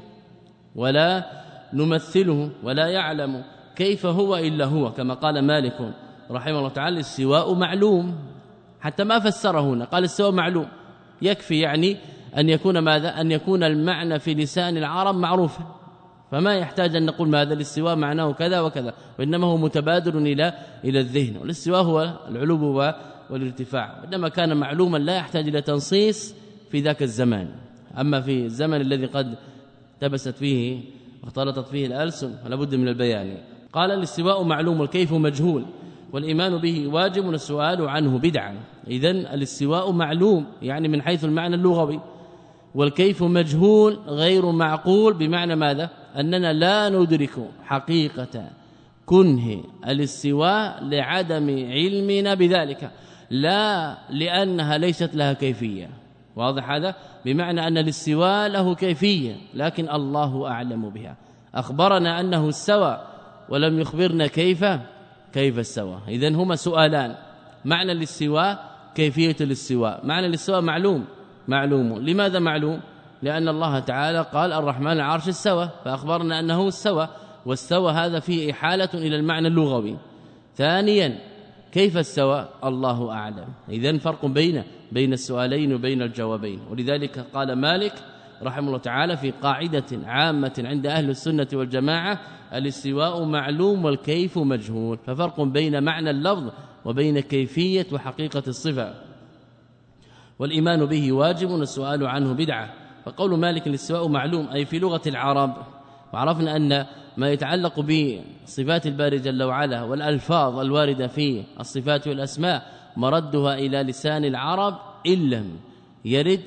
ولا نمثله ولا يعلم كيف هو إلا هو، كما قال مالك رحمه الله تعالى الاستواء معلوم، حتى ما فسره هنا، قال الاستواء معلوم، يكفي يعني أن يكون ماذا؟ أن يكون المعنى في لسان العرب معروفا، فما يحتاج أن نقول ماذا الاستواء معناه كذا وكذا، وإنما هو متبادر إلى إلى الذهن. والاستواء هو العلو والارتفاع، وإنما كان معلوما لا يحتاج إلى تنصيص في ذاك الزمان. أما في الزمن الذي قد تبست فيه واختلطت فيه الألسن فلا بد من البيان. قال الاستواء معلوم والكيف مجهول والإيمان به واجب والسؤال عنه بدعة. إذن الاستواء معلوم يعني من حيث المعنى اللغوي، والكيف مجهول غير معقول، بمعنى ماذا؟ أننا لا ندرك حقيقة كنه الاستواء لعدم علمنا بذلك، لا لأنها ليست لها كيفية. واضح هذا؟ بمعنى أن الاستواء له كيفية لكن الله أعلم بها، أخبرنا أنه استوى ولم يخبرنا كيف كيف استوى. إذن هما سؤالان، معنى الاستواء، كيفية الاستواء. معنى الاستواء معلوم معلوم، لماذا معلوم؟ لأن الله تعالى قال الرحمن العرش استوى، فأخبرنا أنه استوى، واستوى هذا فيه إحالة إلى المعنى اللغوي. ثانيا كيف استوى؟ الله أعلم. إذن فرق بين بين السؤالين وبين الجوابين. ولذلك قال مالك رحمه الله تعالى في قاعدة عامة عند أهل السنة والجماعة الاستواء معلوم والكيف مجهول، ففرق بين معنى اللفظ وبين كيفية وحقيقة الصفة. والإيمان به واجب والسؤال عنه بدعة. فقول مالك الاستواء معلوم أي في لغة العرب، وعرفنا أن ما يتعلق بصفات الباري جل وعلا والألفاظ الواردة في الصفات والأسماء مردها إلى لسان العرب إن لم يرد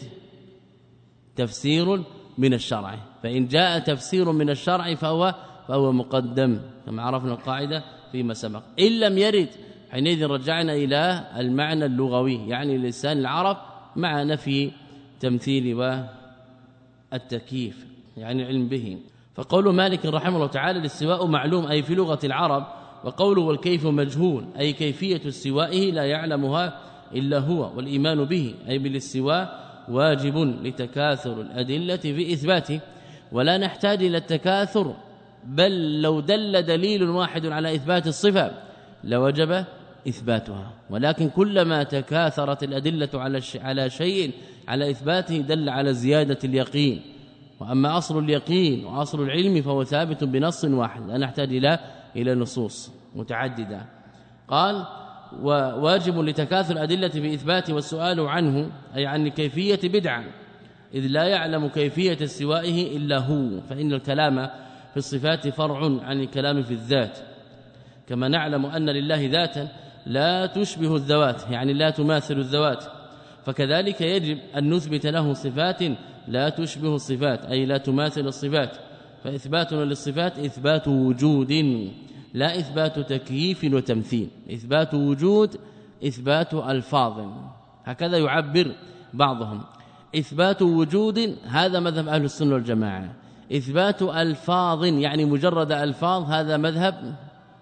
تفسير من الشرع، فإن جاء تفسير من الشرع فهو فهو مقدم كما عرفنا القاعدة فيما سبق. إن لم يرد حينئذ رجعنا إلى المعنى اللغوي يعني لسان العرب مع نفي تمثيل والتكييف يعني العلم به. فقول مالك رحمه الله تعالى الاستواء معلوم أي في لغة العرب، وقوله والكيف مجهول أي كيفية استوائه لا يعلمها إلا هو، والإيمان به أي بالاستواء واجب لتكاثر الأدلة في إثباته، ولا نحتاج إلى التكاثر، بل لو دل دليل واحد على إثبات الصفة لوجب إثباتها، ولكن كلما تكاثرت الأدلة على على شيء على إثباته دل على زيادة اليقين. وأما أصل اليقين وأصل العلم فهو ثابت بنص واحد، لا نحتاج إلى إلى نصوص متعددة. قال وواجب لتكاثر الأدلة في إثباته والسؤال عنه أي عن كيفية بدعة، إذ لا يعلم كيفية استوائه إلا هو، فإن الكلام في الصفات فرع عن الكلام في الذات، كما نعلم أن لله ذاتا لا تشبه الذوات يعني لا تماثل الذوات، فكذلك يجب أن نثبت له صفات لا تشبه الصفات أي لا تماثل الصفات. فإثباتنا للصفات إثبات وجود لا إثبات تكييف وتمثيل، إثبات وجود إثبات ألفاظ، هكذا يعبر بعضهم. إثبات وجود هذا مذهب أهل السنة والجماعة، إثبات ألفاظ يعني مجرد ألفاظ هذا مذهب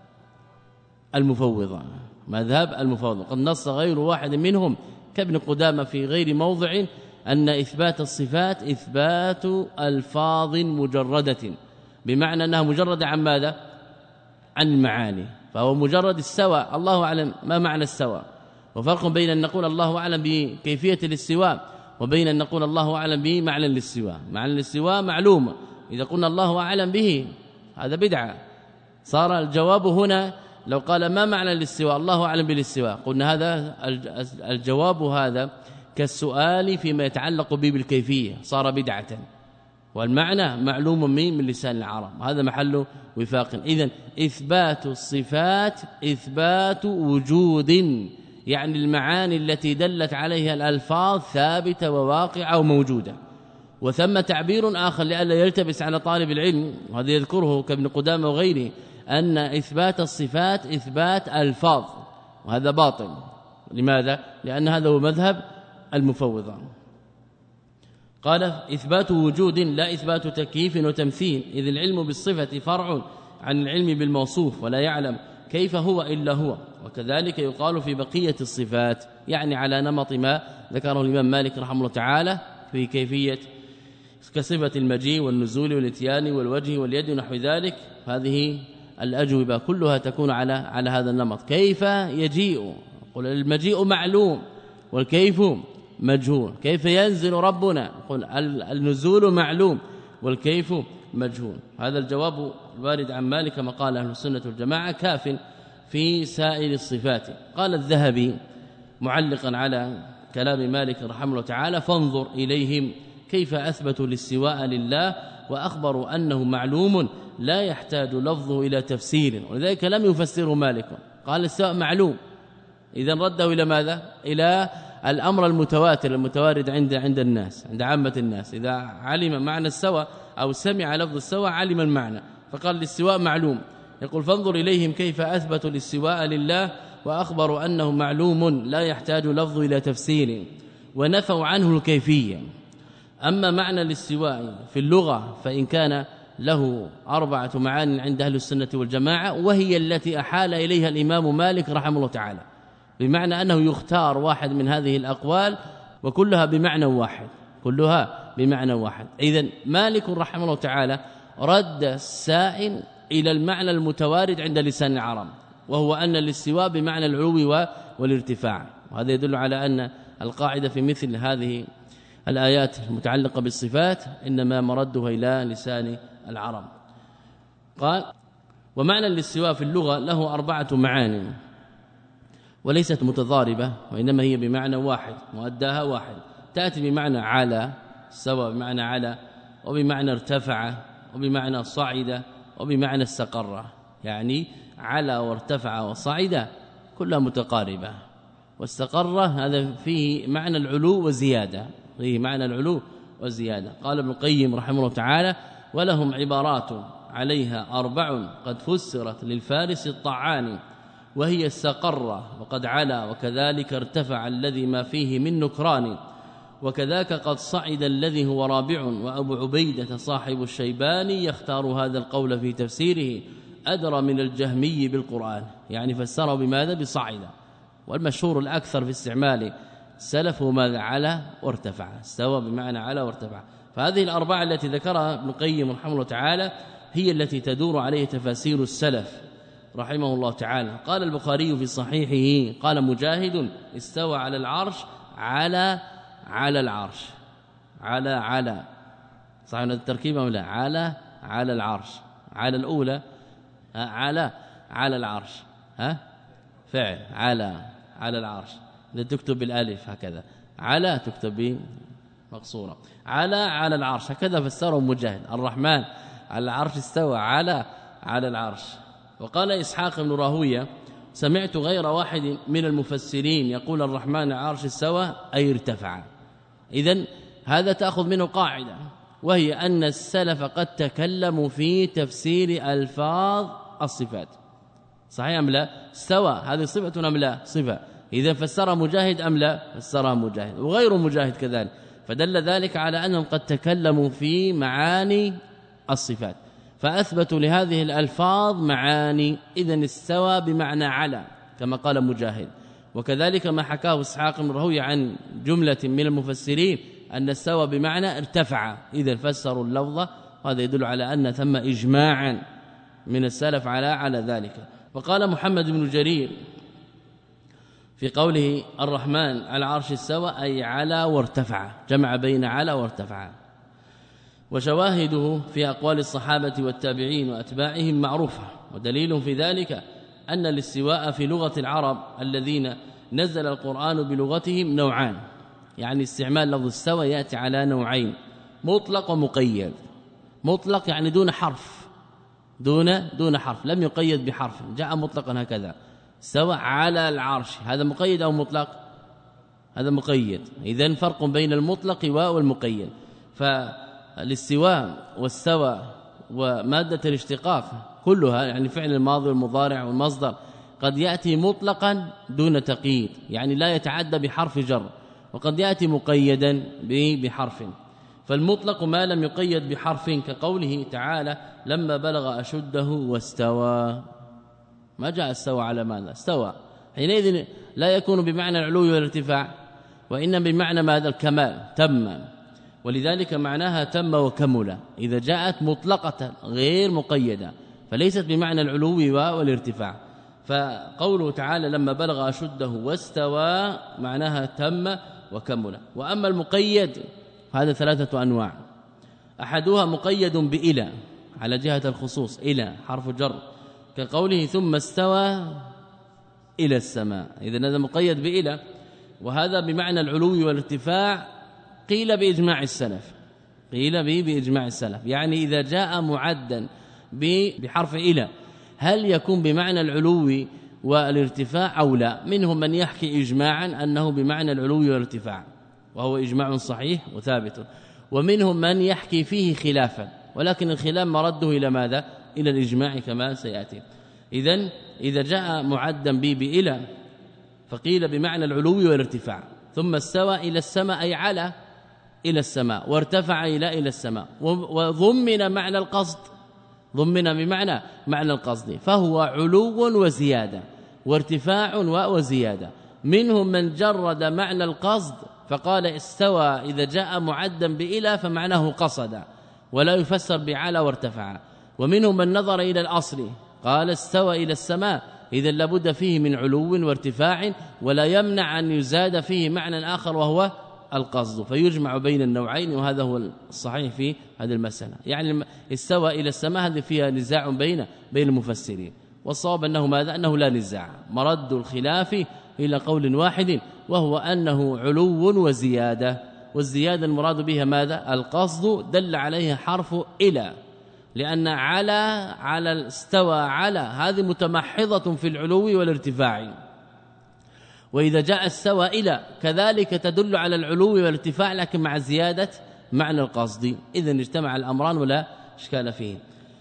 المفوضة، مذهب المفوضة. قد نص غير واحد منهم كابن قدامة في غير موضع أن إثبات الصفات إثبات ألفاظ مجردة، بمعنى أنها مجردة عن ماذا؟ عن المعاني، فهو مجرد السواء. الله أعلم ما معنى السواء، وفرق بين أن نقول الله أعلم بكيفية الاستواء وبين أن نقول الله أعلم بمعنى الاستواء. معنى الاستواء معلوم، إذا قلنا الله أعلم به هذا بدعة. صار الجواب هنا لو قال ما معنى الاستواء؟ الله أعلم بالاستواء، قلنا هذا الجواب هذا كالسؤال فيما يتعلق به بالكيفية، صار بدعة، والمعنى معلوم من من لسان العرب، هذا محل وفاق. إذن إثبات الصفات إثبات وجود، يعني المعاني التي دلت عليها الألفاظ ثابتة وواقعة وموجودة. وثم تعبير آخر لئلا يلتبس على طالب العلم، وهذا يذكره كابن قدامة وغيره، أن إثبات الصفات إثبات ألفاظ، وهذا باطل. لماذا؟ لأن هذا هو مذهب المفوضة. قال إثبات وجود لا إثبات تكييف وتمثيل، إذ العلم بالصفة فرع عن العلم بالموصوف، ولا يعلم كيف هو إلا هو. وكذلك يقال في بقية الصفات، يعني على نمط ما ذكره الإمام مالك رحمه الله تعالى في كيفية كصفة المجيء والنزول والاتيان والوجه واليد ونحو ذلك. هذه الأجوبة كلها تكون على على هذا النمط. كيف يجيء؟ قل المجيء معلوم والكيف مجهول. كيف ينزل ربنا؟ قل النزول معلوم والكيف مجهول. هذا الجواب الوارد عن مالك كما قال أهل السنة والجماعة كاف في سائر الصفات. قال الذهبي معلقا على كلام مالك رحمه الله تعالى: فانظر إليهم كيف أثبتوا الاستواء لله وأخبروا أنه معلوم لا يحتاج لفظه إلى تفسير، ولذلك لم يفسره مالك، قال الاستواء معلوم. إذن رده إلى ماذا؟ إلى الأمر المتواتر المتوارد عند عند الناس، عند عامة الناس. إذا علم معنى السوى أو سمع لفظ السوى علم المعنى، فقال الاستواء معلوم. يقول: فانظر إليهم كيف أثبتوا الاستواء لله وأخبروا أنه معلوم لا يحتاج لفظه إلى تفسير، ونفوا عنه الكيفية. أما معنى الاستواء في اللغة فإن كان له أربعة معان عند أهل السنة والجماعة، وهي التي أحال إليها الإمام مالك رحمه الله تعالى، بمعنى أنه يختار واحد من هذه الأقوال وكلها بمعنى واحد، كلها بمعنى واحد. إذن مالك رحمه الله تعالى رد السائل إلى المعنى المتوارد عند لسان العرب، وهو أن الاستواء بمعنى العلو والارتفاع. وهذا يدل على أن القاعدة في مثل هذه الآيات المتعلقة بالصفات إنما مردها إلى لسان العرب. قال: ومعنى الاستواء في اللغة له أربعة معاني وليست متضاربة، وإنما هي بمعنى واحد مؤداها واحد. تأتي بمعنى على، استوى بمعنى على، وبمعنى ارتفع، وبمعنى صعد، وبمعنى استقر. يعني على وارتفع وصعد كلها متقاربة، واستقر هذا فيه معنى العلو وزيادة، فيه معنى العلو والزيادة. قال ابن القيم رحمه الله تعالى: ولهم عبارات عليها أربع قد فسرت للفارس الطعان، وهي استقر وقد علا، وكذلك ارتفع الذي ما فيه من نكران، وكذاك قد صعد الذي هو رابع. وأبو عبيدة صاحب الشيباني يختار هذا القول في تفسيره أدرى من الجهمي بالقرآن، يعني فسره بماذا؟ بصعد. والمشهور الأكثر في استعمال السلف هو ماذا؟ على وارتفع، استوى بمعنى على وارتفع. فهذه الأربعة التي ذكرها ابن القيم رحمه الله تعالى هي التي تدور عليه تفاسير السلف رحمه الله تعالى. قال البخاري في صحيحه: قال مجاهد: استوى على العرش على على العرش، على على صحيح التركيب أم لا؟ على على العرش، على الأولى على على العرش، ها فعل على على العرش، إذا تكتب بالالف هكذا، على تكتب مقصورة، على على العرش، هكذا فسره مجاهد: الرحمن على العرش استوى على على العرش. وقال إسحاق بن راهويه: سمعت غير واحد من المفسرين يقول الرحمن على العرش استوى أي ارتفع. إذن هذا تأخذ منه قاعدة، وهي أن السلف قد تكلموا في تفسير ألفاظ الصفات، صحيح أم لا؟ استوى هذه صفة أم لا؟ صفة. إذا فسر مجاهد أم لا؟ فسرها مجاهد، وغير مجاهد كذلك فدل ذلك على أنهم قد تكلموا في معاني الصفات فأثبتوا لهذه الألفاظ معاني. إذن استوى بمعنى على كما قال مجاهد، وكذلك ما حكاه إسحاق بن راهويه عن جملة من المفسرين أن استوى بمعنى ارتفع، إذا فسروا اللفظ، وهذا يدل على أن ثم إجماعا من السلف على على ذلك. وقال محمد بن جرير في قوله الرحمن على عرش استوى أي على وارتفع، جمع بين على وارتفع. وشواهده في أقوال الصحابة والتابعين وأتباعهم معروفة، ودليل في ذلك أن الاستواء في لغة العرب الذين نزل القرآن بلغتهم نوعان، يعني استعمال لفظ استوى يأتي على نوعين، مطلق ومقيد. مطلق يعني دون حرف، دون دون حرف، لم يقيد بحرف، جاء مطلقا هكذا استوى على العرش، هذا مقيد أو مطلق؟ هذا مقيد. إذن فرق بين المطلق والمقيد. فالاستواء واستوى ومادة الاشتقاق كلها يعني فعل الماضي والمضارع والمصدر قد يأتي مطلقا دون تقييد، يعني لا يتعدى بحرف جر، وقد يأتي مقيدا بحرف. فالمطلق ما لم يقيد بحرف كقوله تعالى لما بلغ أشده واستوى، ما جاء استوى على ماذا؟ استوى، حينئذ لا يكون بمعنى العلو والارتفاع، وإنما بمعنى ماذا؟ الكمال، تم. ولذلك معناها تم وكمل إذا جاءت مطلقة غير مقيدة، فليست بمعنى العلو والارتفاع. فقوله تعالى لما بلغ أشده واستوى معناها تم وكمل. وأما المقيد هذا ثلاثة أنواع، أحدها مقيد بإلى على جهة الخصوص، إلى حرف جر كقوله ثم استوى إلى السماء، إذن هذا مقيد بإلى، وهذا بمعنى العلو والارتفاع. قيل بإجماع السلف، قيل به بإجماع السلف، يعني إذا جاء معدا بحرف إلى هل يكون بمعنى العلو والارتفاع أو لا؟ منهم من يحكي إجماعا أنه بمعنى العلو والارتفاع، وهو إجماع صحيح وثابت، ومنهم من يحكي فيه خلافا، ولكن الخلاف مرده إلى ماذا؟ إلى الإجماع كما سيأتي. إذن إذا جاء معدا به بإلى فقيل بمعنى العلو والارتفاع، ثم استوى إلى السماء أي على إلى السماء، وارتفع إلى إلى السماء، وضمن معنى القصد، ضمن بمعنى معنى القصد، فهو علو وزيادة وارتفاع وزيادة. منهم من جرد معنى القصد فقال استوى إذا جاء معدا بإلى فمعناه قصد ولا يفسر بعلى وارتفع، ومنهم من نظر إلى الأصل قال استوى إلى السماء إذا لابد فيه من علو وارتفاع، ولا يمنع أن يزاد فيه معنى آخر وهو القصد، فيجمع بين النوعين، وهذا هو الصحيح في هذه المسألة. يعني استوى إلى السماء هذه فيها نزاع بين بين المفسرين، والصواب أنه ماذا؟ أنه لا نزاع، مرد الخلاف إلى قول واحد وهو أنه علو وزيادة، والزيادة المراد بها ماذا؟ القصد، دل عليها حرف إلى، لأن على على استوى على هذه متمحضة في العلو والارتفاع، وإذا جاء استوى إلى كذلك تدل على العلو والارتفاع لكن مع زيادة معنى القصد. إذن اجتمع الأمران ولا إشكال فيه.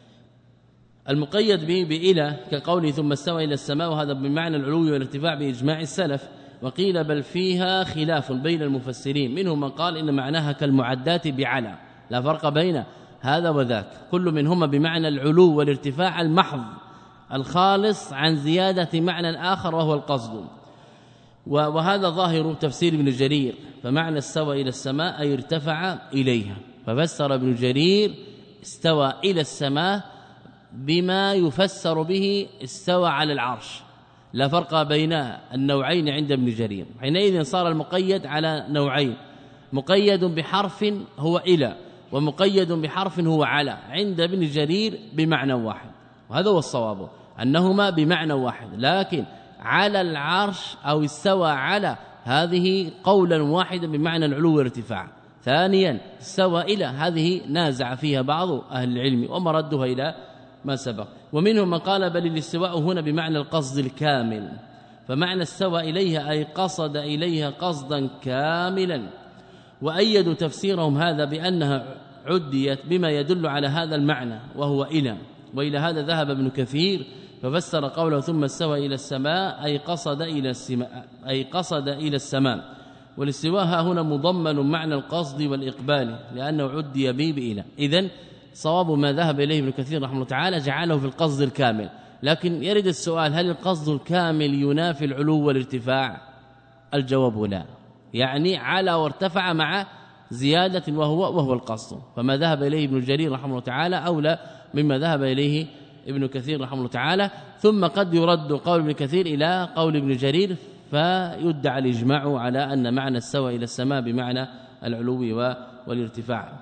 المقيد به بإلى كقوله ثم استوى إلى السماء، وهذا بمعنى العلو والارتفاع بإجماع السلف. وقيل بل فيها خلاف بين المفسرين، منهم من قال إن معناها كالمعدات بعلى، لا فرق بين هذا وذاك، كل منهما بمعنى العلو والارتفاع المحض الخالص عن زيادة معنى آخر وهو القصد. وهذا ظاهر تفسير ابن جرير، فمعنى استوى إلى السماء أي ارتفع إليها، ففسر ابن جرير استوى إلى السماء بما يفسر به استوى على العرش، لا فرق بين النوعين عند ابن جرير. حينئذ صار المقيد على نوعين، مقيد بحرف هو إلى، ومقيد بحرف هو على، عند ابن جرير بمعنى واحد، وهذا هو الصواب أنهما بمعنى واحد، لكن على العرش أو استوى على هذه قولا واحدا بمعنى العلو والارتفاع. ثانيا استوى إلى هذه نازع فيها بعض أهل العلم ومردها إلى ما سبق. ومنهم من قال بل الاستواء هنا بمعنى القصد الكامل، فمعنى استوى إليها أي قصد إليها قصدا كاملا، وأيدوا تفسيرهم هذا بأنها عديت بما يدل على هذا المعنى وهو إلى. وإلى هذا ذهب ابن كثير ففسر قوله ثم استوى إلى السماء أي قصد إلى السماء أي قصد إلى السماء، والاستواء ها هنا مضمن معنى القصد والإقبال لأنه عدي به بإلى. إذن صواب ما ذهب إليه ابن كثير رحمه الله تعالى جعله في القصد الكامل، لكن يرد السؤال هل القصد الكامل ينافي العلو والارتفاع؟ الجواب لا، يعني على وارتفع مع زيادة وهو وهو القصد. فما ذهب إليه ابن جرير رحمه الله تعالى أولى مما ذهب إليه ابن كثير رحمه الله تعالى. ثم قد يرد قول ابن كثير إلى قول ابن جرير فيدعى الإجماع على أن معنى السوى إلى السماء بمعنى العلو والارتفاع.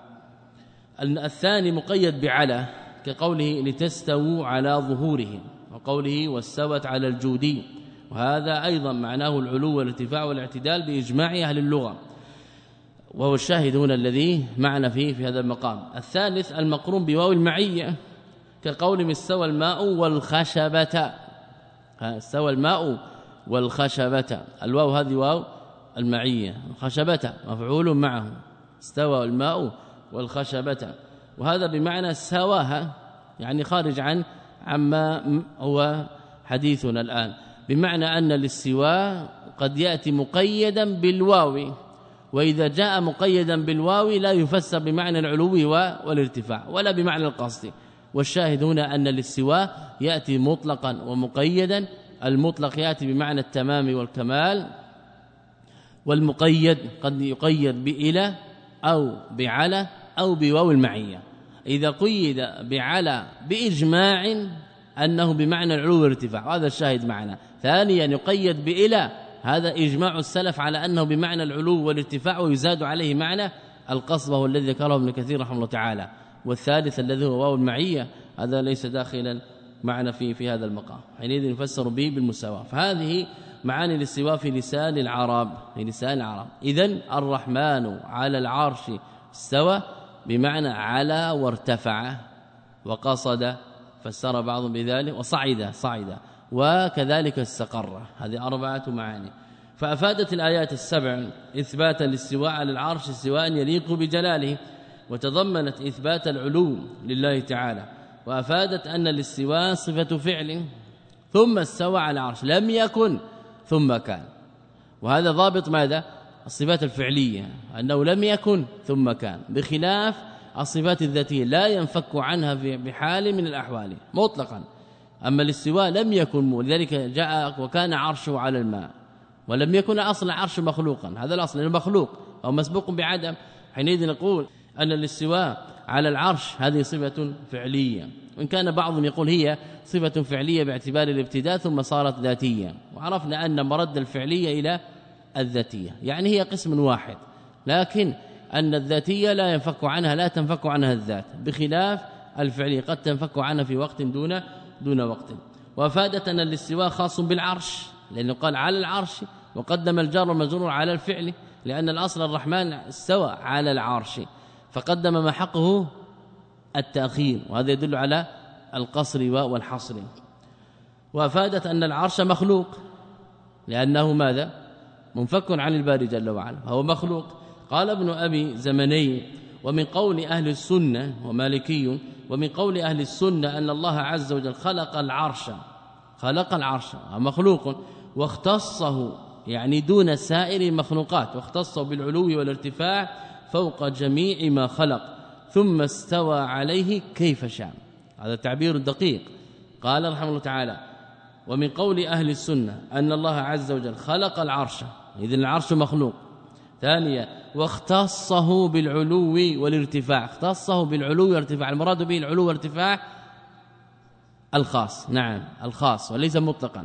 الثاني مقيد بعلى كقوله لتستووا على ظهورهم، وقوله واستوت على الجودي، وهذا أيضا معناه العلو والارتفاع والاعتدال بإجماع أهل اللغة، وهو الشاهد هنا الذي معنا فيه في هذا المقام. الثالث المقرون بواو المعية كقول استوى الماء والخشبة، استوى الماء والخشبة، الواو هذه واو المعية، الخشبة مفعول معه، استوى الماء والخشبة، وهذا بمعنى سواها، يعني خارج عن عما هو حديثنا الآن، بمعنى أن الاستواء قد يأتي مقيدا بالواو، وإذا جاء مقيدا بالواو لا يفسر بمعنى العلو والارتفاع ولا بمعنى القصد. والشاهد هنا أن الاستواء يأتي مطلقا ومقيدا، المطلق يأتي بمعنى التمام والكمال، والمقيد قد يقيد بإلى أو بعلى أو بواو المعية. إذا قيد بعلى بإجماع أنه بمعنى العلو والارتفاع، هذا الشاهد معنا. ثانيا يقيد بإلى، هذا إجماع السلف على أنه بمعنى العلو والارتفاع، ويزاد عليه معنى القصد وهو الذي ذكره ابن كثير رحمه الله تعالى. والثالث الذي هو واو المعية هذا ليس داخلا معنا في في هذا المقام، حينئذ يفسر به بالمساواة. فهذه معاني الاستواء في لسان العرب، في لسان العرب. إذن الرحمن على العرش استوى بمعنى على وارتفع وقصد، فسر بعضهم بذلك، وصعد صعد، وكذلك استقر. هذه أربعة معاني. فأفادت الآيات السبع إثباتا للاستواء على العرش استواء يليق بجلاله، وتضمنت إثبات العلو لله تعالى، وأفادت أن الاستواء صفة فعل ثم استوى على العرش، لم يكن ثم كان. وهذا ضابط ماذا؟ الصفات الفعلية، أنه لم يكن ثم كان، بخلاف الصفات الذاتية لا ينفك عنها في بحال من الأحوال مطلقا. أما الاستواء لم يكن، ولذلك جاء وكان عرشه على الماء، ولم يكن أصل عرش مخلوقا، هذا الأصل المخلوق أو مسبوق بعدم. حينئذ نقول أن الاستواء على العرش هذه صفة فعلية، وإن كان بعضهم يقول هي صفة فعلية باعتبار الابتداء ثم صارت ذاتية، وعرفنا أن مرد الفعلية إلى الذاتية، يعني هي قسم واحد، لكن أن الذاتية لا ينفك عنها، لا تنفك عنها الذات، بخلاف الفعلية قد تنفك عنها في وقت دون دون وقت. وافادت أن الاستواء خاص بالعرش، لأنه قال على العرش وقدم الجار والمجرور على الفعل، لأن الأصل الرحمن استوى على العرش، فقدم ما حقه التأخير، وهذا يدل على القصر والحصر. وافادت أن العرش مخلوق، لأنه ماذا؟ منفك عن الباري جل وعلا، هو مخلوق. قال ابن أبي زمني ومن قول أهل السنة ومالكي، ومن قول أهل السنة أن الله عز وجل خلق العرش، خلق العرش مخلوق، واختصه يعني دون سائر المخلوقات، واختصه بالعلو والارتفاع فوق جميع ما خلق، ثم استوى عليه كيف شاء. هذا تعبير دقيق. قال رحمه الله تعالى ومن قول أهل السنة أن الله عز وجل خلق العرش، إذن العرش مخلوق. ثانيا واختصه بالعلو والارتفاع، اختصه بالعلو والارتفاع، المراد به العلو والارتفاع الخاص، نعم الخاص وليس مطلقا.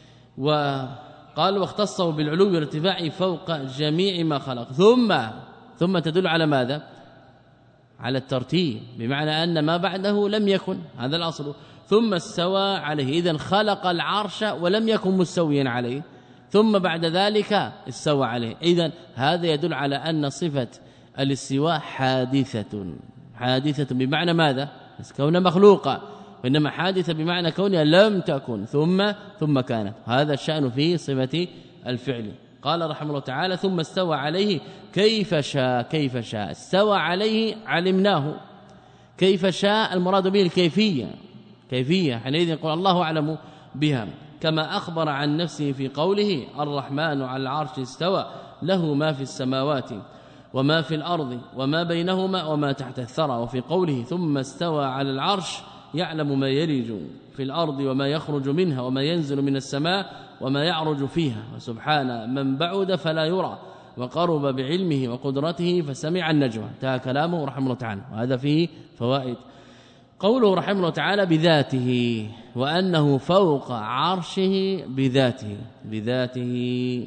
وقال واختصه بالعلو والارتفاع فوق جميع ما خلق، ثم ثم تدل على ماذا؟ على الترتيب، بمعنى أن ما بعده لم يكن، هذا الأصل. ثم استوى عليه، إذن خلق العرش ولم يكن مستويا عليه، ثم بعد ذلك استوى عليه. إذن هذا يدل على أن صفة الاستواء حادثة، حادثة بمعنى ماذا؟ كونها مخلوقة، وإنما حادثة بمعنى كونها لم تكن ثم ثم كانت. هذا الشأن في صفة الفعل. قال رحمه الله تعالى ثم استوى عليه كيف شاء، كيف شاء استوى عليه علمناه، كيف شاء المراد به الكيفية، كيفية حينئذ يقول الله أعلم بها، كما أخبر عن نفسه في قوله الرحمن على العرش استوى، له ما في السماوات وما في الأرض وما بينهما وما تحت الثرى. وفي قوله ثم استوى على العرش يعلم ما يلج في الأرض وما يخرج منها وما ينزل من السماء وما يعرج فيها وسبحان من بعد فلا يرى وقرب بعلمه وقدرته فسمع النجوى. انتهى كلامه رحمه الله تعالى، وهذا فيه فوائد. قوله رحمه الله تعالى بذاته، وأنه فوق عرشه بذاته. بذاته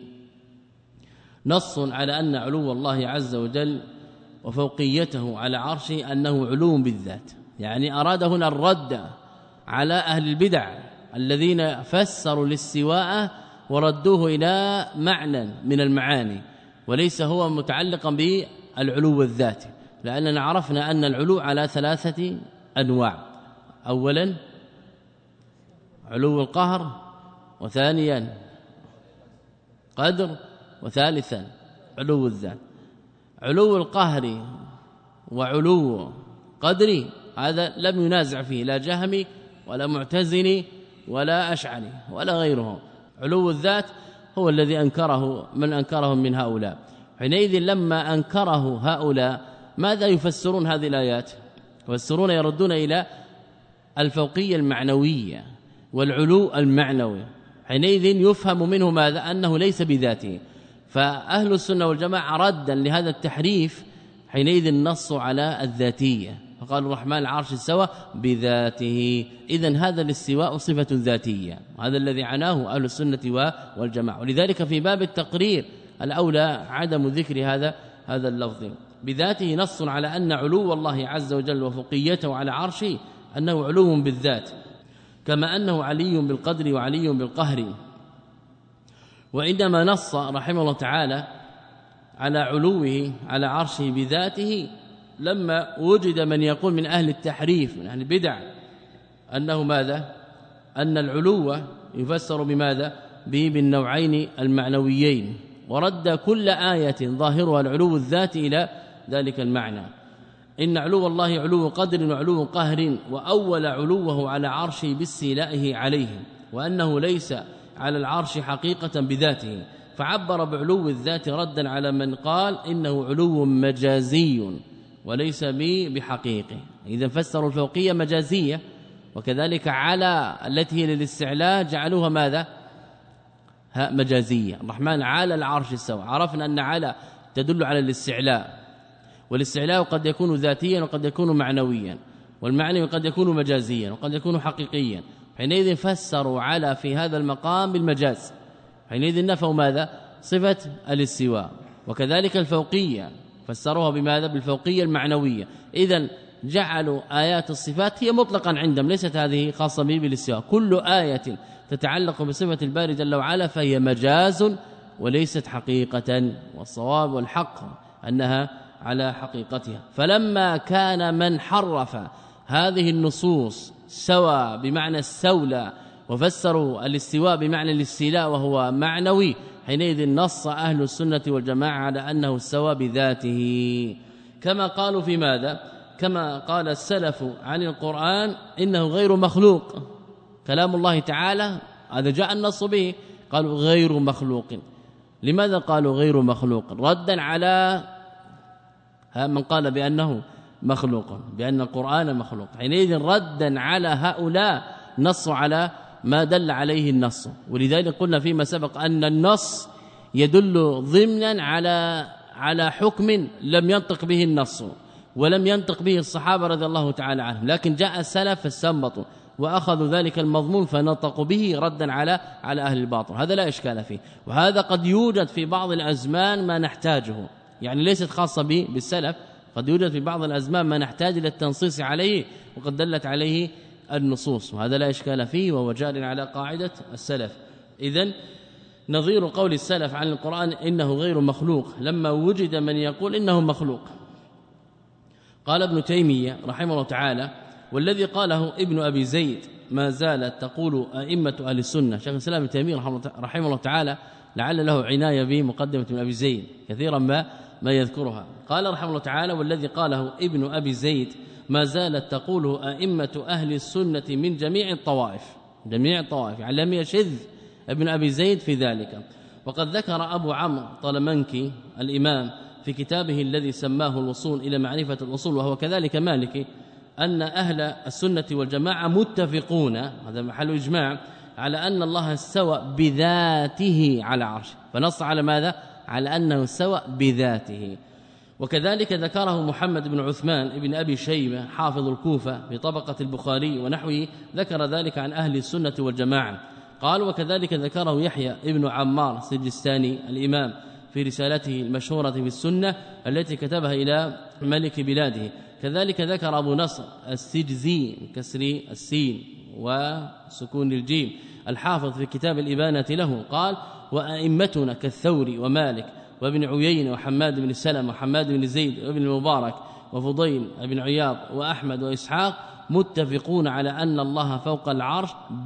نص على أن علو الله عز وجل وفوقيته على عرشه أنه علو بالذات، يعني أراد هنا الرد على أهل البدع الذين فسروا الاستواء وردوه إلى معنى من المعاني وليس هو متعلقا بالعلو الذاتي، لأننا عرفنا أن العلو على ثلاثة أنواع: أولا علو القهر، وثانيا قدر، وثالثا علو الذات. علو القهر وعلو قدري هذا لم ينازع فيه لا جهمي ولا معتزلي ولا أشعري ولا غيرهم. علو الذات هو الذي أنكره من أنكرهم من هؤلاء. حينئذ لما أنكره هؤلاء ماذا يفسرون هذه الآيات؟ يفسرون يردون إلى الفوقية المعنوية والعلو المعنوي. حينئذ يفهم منه ماذا؟ أنه ليس بذاته. فأهل السنة والجماعة ردا لهذا التحريف حينئذ نصوا على الذاتية، فقال الرحمن العرش استوى بذاته. إذن هذا الاستواء صفة ذاتية، هذا الذي عناه أهل السنة والجماعة. ولذلك في باب التقرير الأولى عدم ذكر هذا هذا اللفظ. بذاته نص على أن علو الله عز وجل وفوقيته على عرشه أنه علو بالذات، كما أنه علي بالقدر وعلي بالقهر. وعندما نص رحمه الله تعالى على علوه على عرشه بذاته لما وجد من يقول من أهل التحريف من أهل البدع أنه ماذا؟ أن العلو يفسر بماذا؟ به بالنوعين المعنويين، ورد كل آية ظاهرها العلو الذاتي إلى ذلك المعنى. إن علو الله علو قدر وعلو قهر، وأول علوه على عرشه باستيلائه عليه، وأنه ليس على العرش حقيقة بذاته، فعبر بعلو الذات ردا على من قال إنه علو مجازي وليس بحقيقي. إذا فسروا الفوقية مجازية، وكذلك على التي هي للاستعلاء جعلوها ماذا؟ مجازية. الرحمن على العرش استوى، عرفنا أن على تدل على الاستعلاء، والاستعلاء قد يكون ذاتيا وقد يكون معنويا، والمعنى قد يكون مجازيا وقد يكون حقيقيا. حينئذ فسروا على في هذا المقام بالمجاز، حينئذ نفوا ماذا؟ صفة الاستواء. وكذلك الفوقية فسروها بماذا؟ بالفوقية المعنوية. إذن جعلوا آيات الصفات هي مطلقا عندهم، ليست هذه خاصة به بالاستواء. كل آية تتعلق بصفة الباري جل وعلا فهي مجاز وليست حقيقة، والصواب والحق أنها على حقيقتها. فلما كان من حرف هذه النصوص سوى بمعنى السولى وفسروا الاستواء بمعنى الاستيلاء وهو معنوي، حينئذ نص أهل السنة والجماعة على أنه استوى بذاته، كما قالوا في ماذا؟ كما قال السلف عن القرآن إنه غير مخلوق. كلام الله تعالى هذا جاء النص به، قالوا غير مخلوق. لماذا قالوا غير مخلوق؟ ردا على من قال بأنه مخلوق، بأن القرآن مخلوق. حينئذ ردا على هؤلاء نصوا على ما دل عليه النص. ولذلك قلنا فيما سبق أن النص يدل ضمنا على على حكم لم ينطق به النص ولم ينطق به الصحابة رضي الله تعالى عنهم، لكن جاء السلف فاستنبطوا وأخذوا ذلك المضمون فنطقوا به ردا على على أهل الباطل. هذا لا إشكال فيه، وهذا قد يوجد في بعض الأزمان ما نحتاجه، يعني ليست خاصة به بالسلف، قد يوجد في بعض الأزمان ما نحتاج إلى التنصيص عليه وقد دلت عليه النصوص، وهذا لا إشكال فيه وهو جار على قاعدة السلف. إذن نظير قول السلف عن القرآن إنه غير مخلوق لما وجد من يقول إنه مخلوق. قال ابن تيمية رحمه الله تعالى: والذي قاله ابن أبي زيد ما زالت تقول أئمة أهل السنة. شيخ الإسلام ابن تيمية رحمه الله تعالى لعل له عناية بمقدمة ابن أبي زيد كثيرا ما ما يذكرها. قال رحمه الله تعالى: والذي قاله ابن أبي زيد ما زالت تقوله أئمة أهل السنة من جميع الطوائف، جميع الطوائف، يعني لم يشذ ابن أبي زيد في ذلك. وقد ذكر أبو عمرو طلمنكي الإمام في كتابه الذي سماه الوصول إلى معرفة الأصول وهو كذلك مالكي أن أهل السنة والجماعة متفقون، هذا محل إجماع، على أن الله استوى بذاته على عرشه، فنص على ماذا؟ على أنه استوى بذاته. وكذلك ذكره محمد بن عثمان بن أبي شيبة حافظ الكوفة في طبقة البخاري ونحوه، ذكر ذلك عن أهل السنة والجماعة. قال وكذلك ذكره يحيى ابن عمار السجستاني الإمام في رسالته المشهورة في السنة التي كتبها إلى ملك بلاده. كذلك ذكر أبو نصر السجزي كسر السين وسكون الجيم الحافظ في كتاب الإبانة له، قال وأئمتنا كالثوري ومالك وابن عيينة وحماد بن سلمة وحماد بن زيد وابن المبارك وفضيل بن عياض وأحمد وإسحاق متفقون على أن الله فوق العرش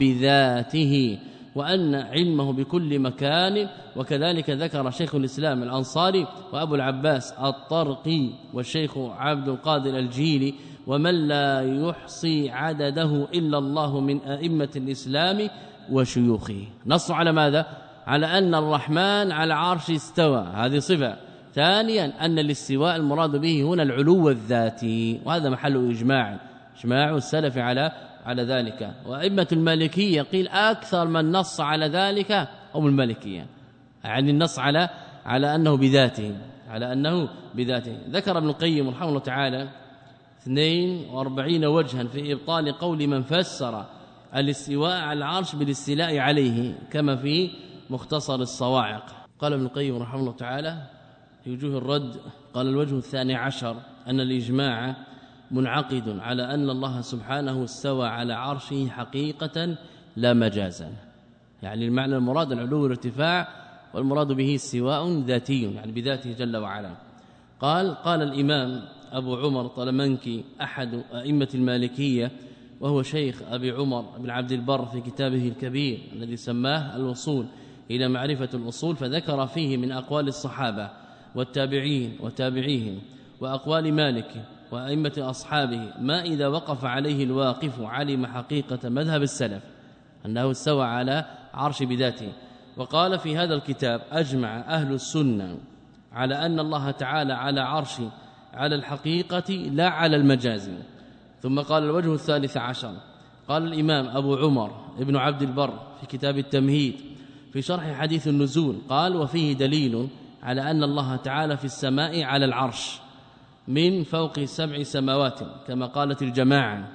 بذاته وأن علمه بكل مكان. وكذلك ذكر شيخ الإسلام الأنصاري وأبو العباس الطرقي والشيخ عبد القادر الجيلي ومن لا يحصي عدده إلا الله من أئمة الإسلام وشيوخه. نص على ماذا؟ على أن الرحمن على عرش استوى، هذه صفة. ثانيا أن الاستواء المراد به هنا العلو الذاتي، وهذا محل إجماع إجماع السلف على على ذلك. وأئمة المالكية قيل أكثر من نص على ذلك هم المالكية، يعني النص على على أنه بذاته على أنه بذاته. ذكر ابن القيم رحمه الله تعالى اثنين وأربعين وجها في إبطال قول من فسر الاستواء على العرش بالاستيلاء عليه كما في مختصر الصواعق. قال ابن القيم رحمه الله تعالى في وجوه الرد، قال الوجه الثاني عشر أن الإجماع منعقد على أن الله سبحانه استوى على عرشه حقيقة لا مجازا، يعني المعنى المراد العلو والارتفاع، والمراد به استواء ذاتي يعني بذاته جل وعلا. قال قال الإمام أبو عمر طلمنكي أحد أئمة المالكية وهو شيخ أبي عمر بن عبد البر في كتابه الكبير الذي سماه الوصول إلى معرفة الأصول، فذكر فيه من أقوال الصحابة والتابعين وتابعيهم وأقوال مالك وأئمة أصحابه ما إذا وقف عليه الواقف علم حقيقة مذهب السلف أنه استوى على عرش بذاته. وقال في هذا الكتاب أجمع أهل السنة على أن الله تعالى على عرش على الحقيقة لا على المجاز. ثم قال الوجه الثالث عشر، قال الإمام أبو عمر ابن عبد البر في كتاب التمهيد في شرح حديث النزول، قال وفيه دليل على أن الله تعالى في السماء على العرش من فوق سبع سماوات كما قالت الجماعة،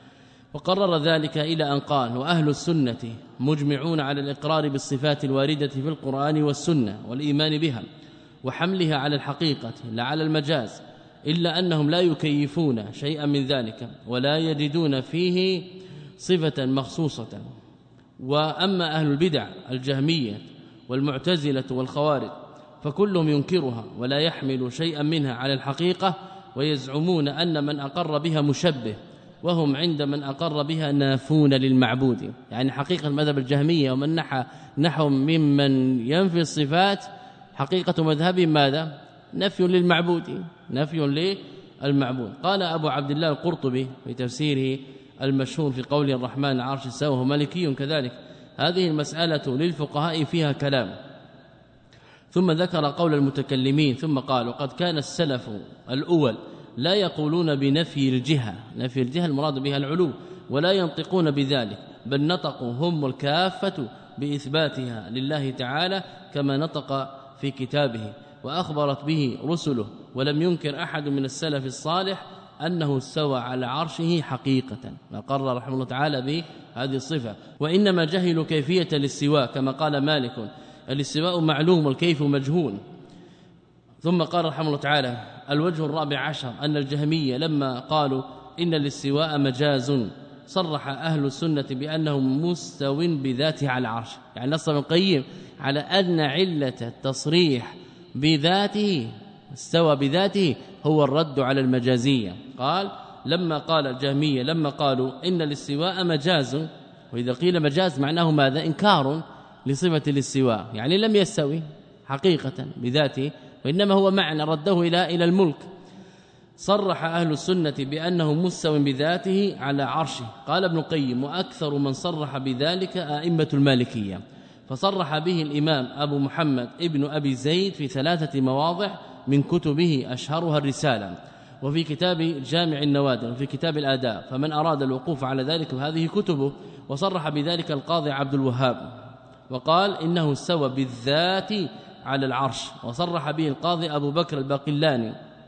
وقرر ذلك إلى أن قال وأهل السنة مجمعون على الإقرار بالصفات الواردة في القرآن والسنة والإيمان بها وحملها على الحقيقة لا على المجاز، إلا أنهم لا يكيفون شيئا من ذلك ولا يجدون فيه صفة مخصوصة. وأما أهل البدع الجهمية والمعتزلة والخوارج فكلهم ينكرها ولا يحمل شيئا منها على الحقيقة، ويزعمون أن من أقر بها مشبه، وهم عند من أقر بها نافون للمعبود. يعني حقيقة المذهب الجهمية ومن نحى نحو ممن ينفي الصفات حقيقة مذهبهم ماذا؟ نفي للمعبود نفي للمعبود. قال أبو عبد الله القرطبي في تفسيره المشهور في قول الرحمن العرش استوى وهو مالكي كذلك، هذه المسألة للفقهاء فيها كلام. ثم ذكر قول المتكلمين ثم قال وقد كان السلف الأول لا يقولون بنفي الجهة، نفي الجهة المراد بها العلو، ولا ينطقون بذلك، بل نطقوا هم الكافة بإثباتها لله تعالى كما نطق في كتابه وأخبرت به رسله، ولم ينكر أحد من السلف الصالح أنه استوى على عرشه حقيقة، أقر رحمه الله تعالى بهذه الصفة. وإنما جهلوا كيفية الاستواء كما قال مالك الاستواء معلوم والكيف مجهول. ثم قال رحمه الله تعالى الوجه الرابع عشر أن الجهمية لما قالوا إن الاستواء مجاز صرح أهل السنة بأنه مستو بذاته على العرش، يعني نص ابن القيم على أن علة التصريح بذاته استوى بذاته هو الرد على المجازية. قال لما قال الجهمية لما قالوا إن الاستواء مجاز، وإذا قيل مجاز معناه ماذا؟ إنكار لصفة الاستواء، يعني لم يستوي حقيقة بذاته وإنما هو معنى رده إلى إلى الملك. صرح أهل السنة بأنه مستو بذاته على عرشه. قال ابن القيم وأكثر من صرح بذلك أئمة المالكية، فصرح به الإمام أبو محمد ابن أبي زيد في ثلاثة مواضع من كتبه أشهرها الرسالة، وفي كتاب جامع النوادر، وفي كتاب الآداب، فمن أراد الوقوف على ذلك هذه كتبه. وصرح بذلك القاضي عبد الوهاب وقال إنه استوى بالذات على العرش، وصرح به القاضي أبو بكر الباقلاني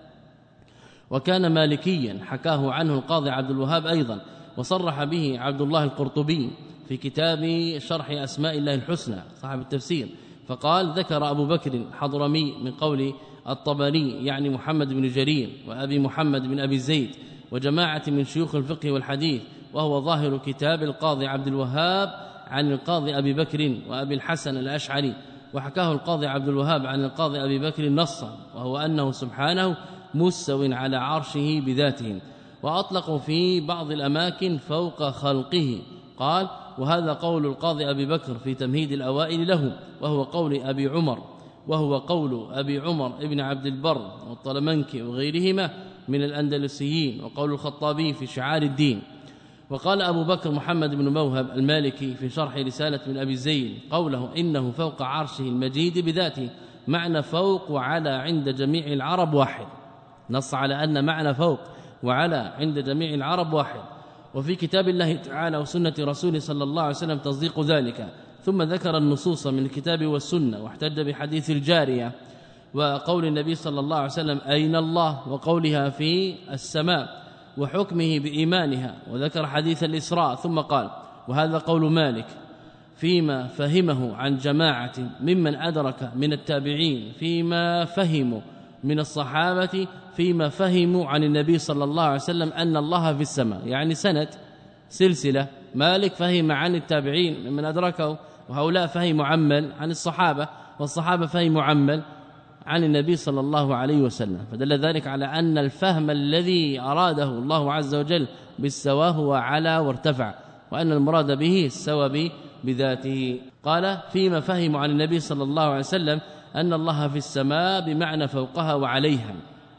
وكان مالكيا حكاه عنه القاضي عبد الوهاب أيضا. وصرح به عبد الله القرطبي في كتاب شرح أسماء الله الحسنى صاحب التفسير، فقال ذكر أبو بكر حضرمي من قول الطبري يعني محمد بن جرير وأبي محمد بن أبي زيد وجماعة من شيوخ الفقه والحديث، وهو ظاهر كتاب القاضي عبد الوهاب عن القاضي أبي بكر وأبي الحسن الأشعري. وحكاه القاضي عبد الوهاب عن القاضي أبي بكر نصا، وهو أنه سبحانه مستو على عرشه بذاته. وأطلقوا في بعض الأماكن فوق خلقه، قال وهذا قول القاضي أبي بكر في تمهيد الأوائل له، وهو قول أبي عمر وهو قول أبي عمر ابن عبد البر والطلمنكي وغيرهما من الأندلسيين، وقول الخطابي في شعار الدين. وقال أبو بكر محمد بن موهب المالكي في شرح رسالة من أبي زيد قوله إنه فوق عرشه المجيد بذاته، معنى فوق وعلى عند جميع العرب واحد، نص على أن معنى فوق وعلى عند جميع العرب واحد. وفي كتاب الله تعالى وسنة رسوله صلى الله عليه وسلم تصديق ذلك. ثم ذكر النصوص من الكتاب والسنة، واحتج بحديث الجارية وقول النبي صلى الله عليه وسلم أين الله، وقولها في السماء، وحكمه بإيمانها، وذكر حديث الإسراء. ثم قال وهذا قول مالك فيما فهمه عن جماعة ممن أدرك من التابعين، فيما فهموا من الصحابة، فيما فهموا عن النبي صلى الله عليه وسلم أن الله في السماء، يعني سنة سلسلة. مالك فهم عن التابعين ممن أدركه، وهؤلاء فهموا عمل عن الصحابة، والصحابة فهموا عمل عن النبي صلى الله عليه وسلم. فدل ذلك على أن الفهم الذي أراده الله عز وجل بالسواء هو على وارتفع، وأن المراد به السوى بذاته. قال فيما فهموا عن النبي صلى الله عليه وسلم أن الله في السماء بمعنى فوقها وعليها.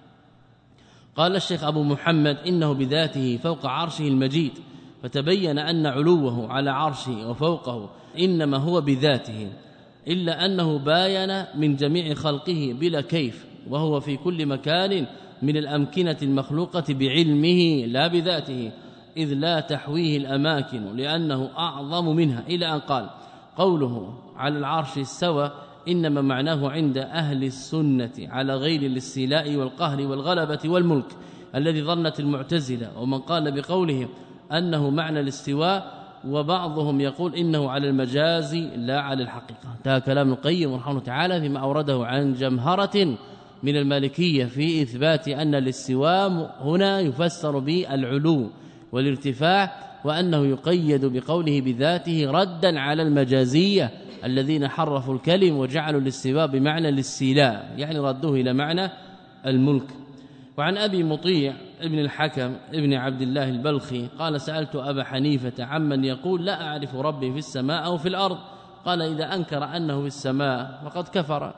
قال الشيخ أبو محمد إنه بذاته فوق عرشه المجيد، فتبين أن علوه على عرشه وفوقه إنما هو بذاته، إلا أنه باين من جميع خلقه بلا كيف، وهو في كل مكان من الأمكنة المخلوقة بعلمه لا بذاته، إذ لا تحويه الأماكن لأنه أعظم منها، إلى أن قال قوله على العرش استوى إنما معناه عند أهل السنة على غير الاستيلاء والقهر والغلبة والملك الذي ظنت المعتزلة، ومن قال بقوله أنه معنى الاستواء، وبعضهم يقول إنه على المجاز لا على الحقيقة. ده كلام القيم رحمه الله تعالى فيما أورده عن جمهرة من المالكية في إثبات أن الاستواء هنا يفسر بالعلو والارتفاع، وأنه يقيد بقوله بذاته ردا على المجازية الذين حرفوا الكلم وجعلوا الاستواء بمعنى الاستيلاء، يعني ردوه إلى معنى الملك. وعن أبي مطيع ابن الحكم ابن عبد الله البلخي قال سألت أبا حنيفة عمن يقول لا أعرف ربي في السماء أو في الأرض، قال إذا أنكر أنه في السماء فقد كفر،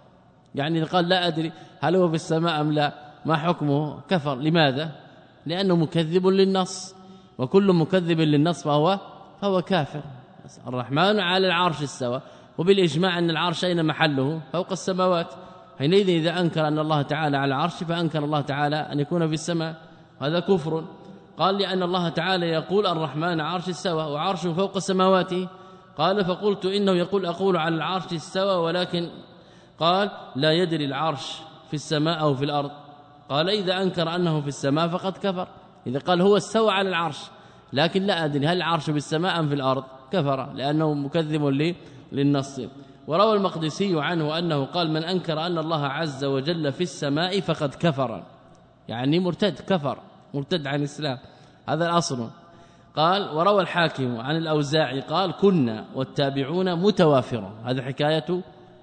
يعني قال لا أدري هل هو في السماء أم لا، ما حكمه؟ كفر. لماذا؟ لأنه مكذب للنص، وكل مكذب للنص فهو فهو كافر. الرحمن على العرش استوى، وبالإجماع أن العرش أين محله؟ فوق السماوات. حينئذ إذا أنكر أن الله تعالى على العرش فأنكر الله تعالى أن يكون في السماء، هذا كفر. قال لأن الله تعالى يقول الرحمن عرش استوى وعرشه فوق السماوات، قال فقلت إنه يقول أقول على العرش استوى، ولكن قال لا يدري العرش في السماء أو في الأرض. قال إذا أنكر أنه في السماء فقد كفر. إذا قال هو استوى على العرش لكن لا أدري هل العرش في السماء أم في الأرض، كفر لأنه مكذب للنص. وروى المقدسي عنه أنه قال من أنكر أن الله عز وجل في السماء فقد كفر، يعني مرتد، كفر مرتد عن الإسلام، هذا الأصل. قال وروى الحاكم عن الأوزاعي قال كنا والتابعون متوافرون، هذا حكاية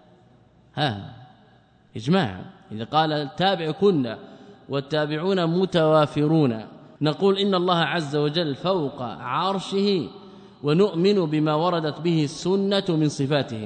ها إجماع. إذا قال التابع كنا والتابعون متوافرون، نقول إن الله عز وجل فوق عرشه ونؤمن بما وردت به السنة من صفاته.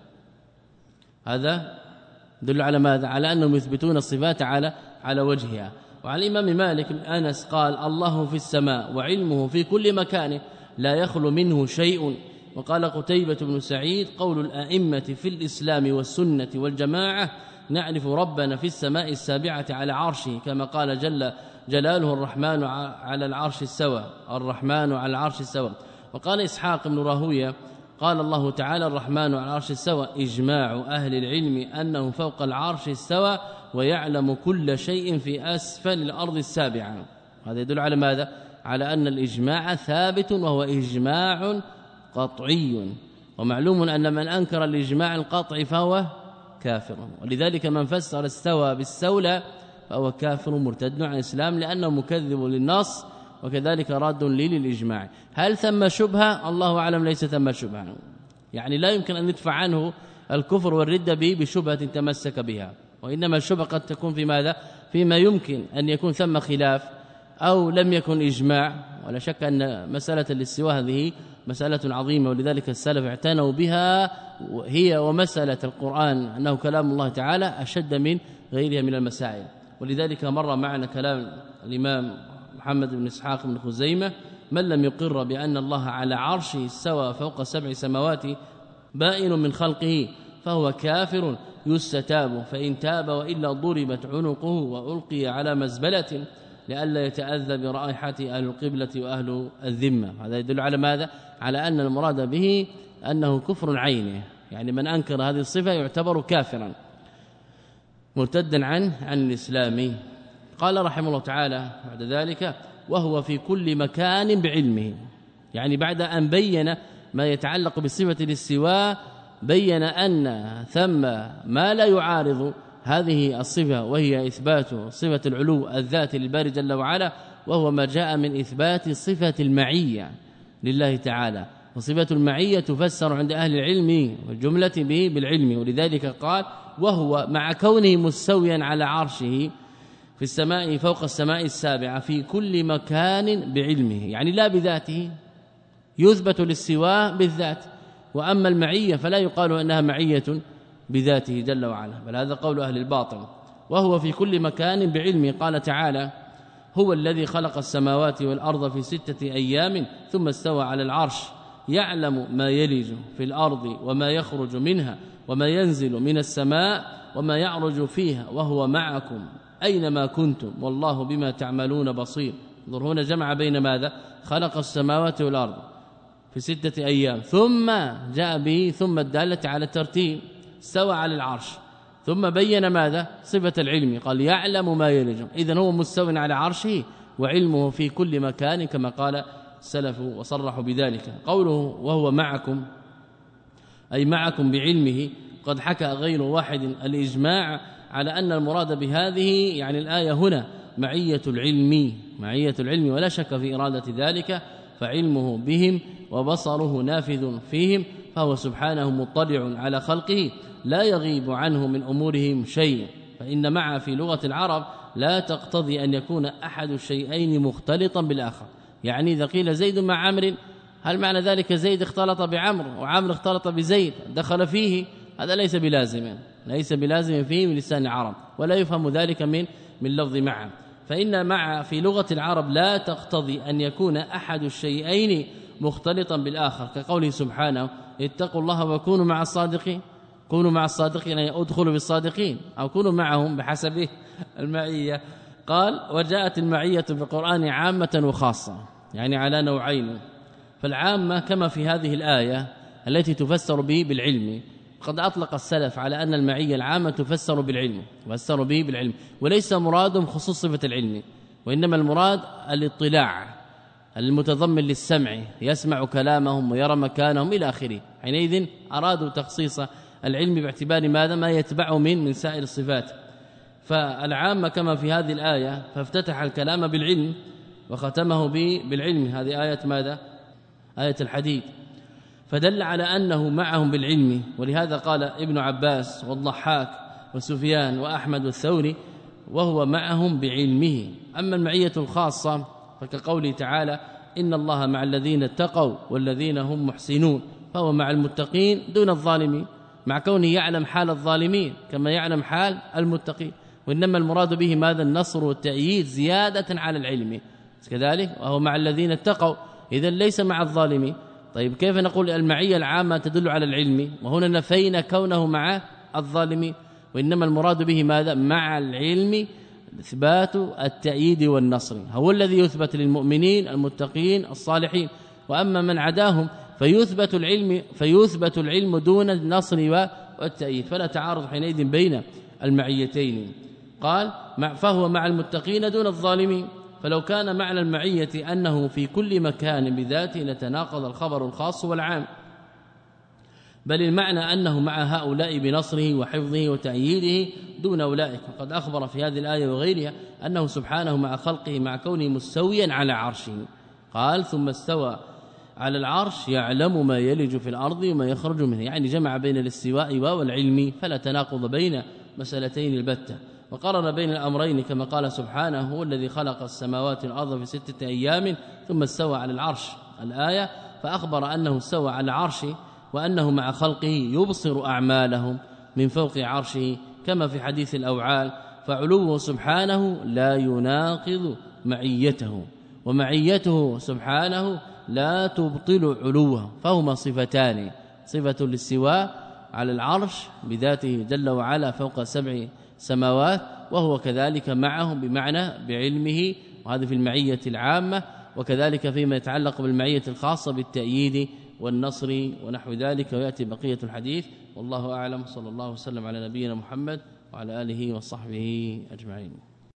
هذا دل على ماذا؟ على أنهم يثبتون الصفات على على وجهها. وعلى الإمام مالك بن أنس قال الله في السماء وعلمه في كل مكان لا يخلو منه شيء وقال قتيبة بن سعيد قول الأئمة في الإسلام والسنة والجماعة نعرف ربنا في السماء السابعة على عرشه كما قال جل جلاله الرحمن على العرش استوى الرحمن على العرش استوى. وقال إسحاق بن راهويه قال الله تعالى الرحمن على العرش استوى إجماع أهل العلم أنه فوق العرش استوى ويعلم كل شيء في أسفل الأرض السابعة. هذا يدل على ماذا؟ على أن الإجماع ثابت وهو إجماع قطعي، ومعلوم أن من أنكر الإجماع القطعي فهو كافر، ولذلك من فسر استوى بالسولى فهو كافر مرتد عن الإسلام لأنه مكذب للنص وكذلك راد للإجماع. هل ثم شبهة؟ الله أعلم ليس ثم شبهة، يعني لا يمكن أن ندفع عنه الكفر والردة به بشبهة تمسك بها، وإنما الشبهة قد تكون في ماذا؟ فيما يمكن أن يكون ثم خلاف أو لم يكن إجماع. ولا شك أن مسألة الاستواء هذه مسألة عظيمة، ولذلك السلف اعتنوا بها، هي ومسألة القرآن أنه كلام الله تعالى أشد من غيرها من المسائل. ولذلك مر معنا كلام الإمام محمد بن إسحاق بن خزيمة من لم يقر بأن الله على عرشه استوى فوق سبع سماوات بائن من خلقه فهو كافر يستتاب، فإن تاب وإلا ضربت عنقه وألقي على مزبلة لئلا يتأذى برائحة أهل القبلة وأهل الذمة. هذا يدل على ماذا؟ على أن المراد به أنه كفر عينه، يعني من أنكر هذه الصفة يعتبر كافرا مرتدا عن عن الإسلام. قال رحمه الله تعالى بعد ذلك وهو في كل مكان بعلمه، يعني بعد أن بين ما يتعلق بصفة الاستواء بين أن ثم ما لا يعارض هذه الصفة وهي إثبات صفة العلو الذات للباري جل وعلا، وهو ما جاء من إثبات صفة المعية لله تعالى. وصفة المعية تفسر عند أهل العلم والجملة به بالعلم، ولذلك قال وهو مع كونه مستويا على عرشه في السماء فوق السماء السابعة في كل مكان بعلمه، يعني لا بذاته، يثبت الاستواء بالذات، وأما المعية فلا يقال أنها معية بذاته جل وعلا، بل هذا قول أهل الباطل. وهو في كل مكان بعلمه، قال تعالى هو الذي خلق السماوات والأرض في ستة أيام ثم استوى على العرش يعلم ما يلج في الأرض وما يخرج منها وما ينزل من السماء وما يعرج فيها وهو معكم أينما كنتم والله بما تعملون بصير. انظر هنا جمع بين ماذا؟ خلق السماوات والأرض في ستة أيام ثم جاء به ثم الدالة على الترتيب استوى على العرش، ثم بين ماذا؟ صفة العلم، قال يعلم ما يلج، إذن هو مستو على عرشه وعلمه في كل مكان كما قال السلف وصرحوا بذلك. قوله وهو معكم أي معكم بعلمه، قد حكى غير واحد الإجماع على أن المراد بهذه يعني الآية هنا معية العلم، معية العلم، ولا شك في إرادة ذلك، فعلمه بهم وبصره نافذ فيهم، فهو سبحانه مطلع على خلقه لا يغيب عنه من أمورهم شيء. فإن مع في لغة العرب لا تقتضي أن يكون أحد الشيئين مختلطا بالآخر، يعني إذا قيل زيد مع عمرو هل معنى ذلك زيد اختلط بعمرو وعمرو اختلط بزيد دخل فيه؟ هذا ليس بلازم، ليس بلازم فيه من لسان العرب، ولا يفهم ذلك من من لفظ مع. فإن مع في لغة العرب لا تقتضي أن يكون أحد الشيئين مختلطا بالآخر، كقوله سبحانه اتقوا الله وكونوا مع الصادقين، كونوا مع الصادقين يعني ادخلوا بالصادقين أو كونوا معهم بحسب المعية. قال وجاءت المعية في القرآن عامة وخاصة، يعني على نوعين، فالعامة كما في هذه الآية التي تفسر به بالعلم، قد أطلق السلف على أن المعية العامة تفسر بالعلم، تفسر به بالعلم، وليس مرادهم خصوص صفة العلم، وإنما المراد الاطلاع المتضمن للسمع، يسمع كلامهم ويرى مكانهم إلى آخره. حينئذ أرادوا تخصيص العلم باعتبار ماذا؟ ما يتبع من من سائر الصفات. فالعامة كما في هذه الآية، فافتتح الكلام بالعلم وختمه بالعلم، هذه آية ماذا؟ آية الحديد، فدل على أنه معهم بالعلم. ولهذا قال ابن عباس والضحاك وسفيان وأحمد والثوري وهو معهم بعلمه. أما المعية الخاصة فكقوله تعالى إن الله مع الذين اتقوا والذين هم محسنون، فهو مع المتقين دون الظالمين، مع كونه يعلم حال الظالمين كما يعلم حال المتقين، وإنما المراد به ماذا؟ النصر والتأييد زيادة على العلم كذلك، وهو مع الذين اتقوا، إذن ليس مع الظالمين. طيب كيف نقول المعية العامة تدل على العلم وهنا نفينا كونه مع الظالمين وإنما المراد به ماذا مع العلم إثبات التأييد والنصر هو الذي يثبت للمؤمنين المتقين الصالحين وأما من عداهم فيثبت العلم فيثبت العلم دون النصر والتأييد فلا تعارض حينئذ بين المعيتين قال فهو مع المتقين دون الظالمين فلو كان معنى المعية أنه في كل مكان بذاته لتناقض الخبر الخاص والعام بل المعنى أنه مع هؤلاء بنصره وحفظه وتأييده دون أولئك وقد أخبر في هذه الآية وغيرها أنه سبحانه مع خلقه مع كونه مستويا على عرشه قال ثم استوى على العرش يعلم ما يلج في الأرض وما يخرج منه يعني جمع بين الاستواء والعلم فلا تناقض بين مسألتين البتة وقرن بين الأمرين كما قال سبحانه هو الذي خلق السماوات والأرض في ستة أيام ثم استوى على العرش الآية فأخبر أنه استوى على العرش وأنه مع خلقه يبصر أعمالهم من فوق عرشه كما في حديث الأوعال فعلوه سبحانه لا يناقض معيته ومعيته سبحانه لا تبطل علوه فهما صفتان صفة الاستواء على العرش بذاته جل وعلا فوق سبع سماوات وهو كذلك معهم بمعنى بعلمه وهذا في المعية العامة وكذلك فيما يتعلق بالمعية الخاصة بالتأييد والنصر ونحو ذلك ويأتي بقية الحديث والله أعلم صلى الله وسلم على نبينا محمد وعلى آله وصحبه أجمعين.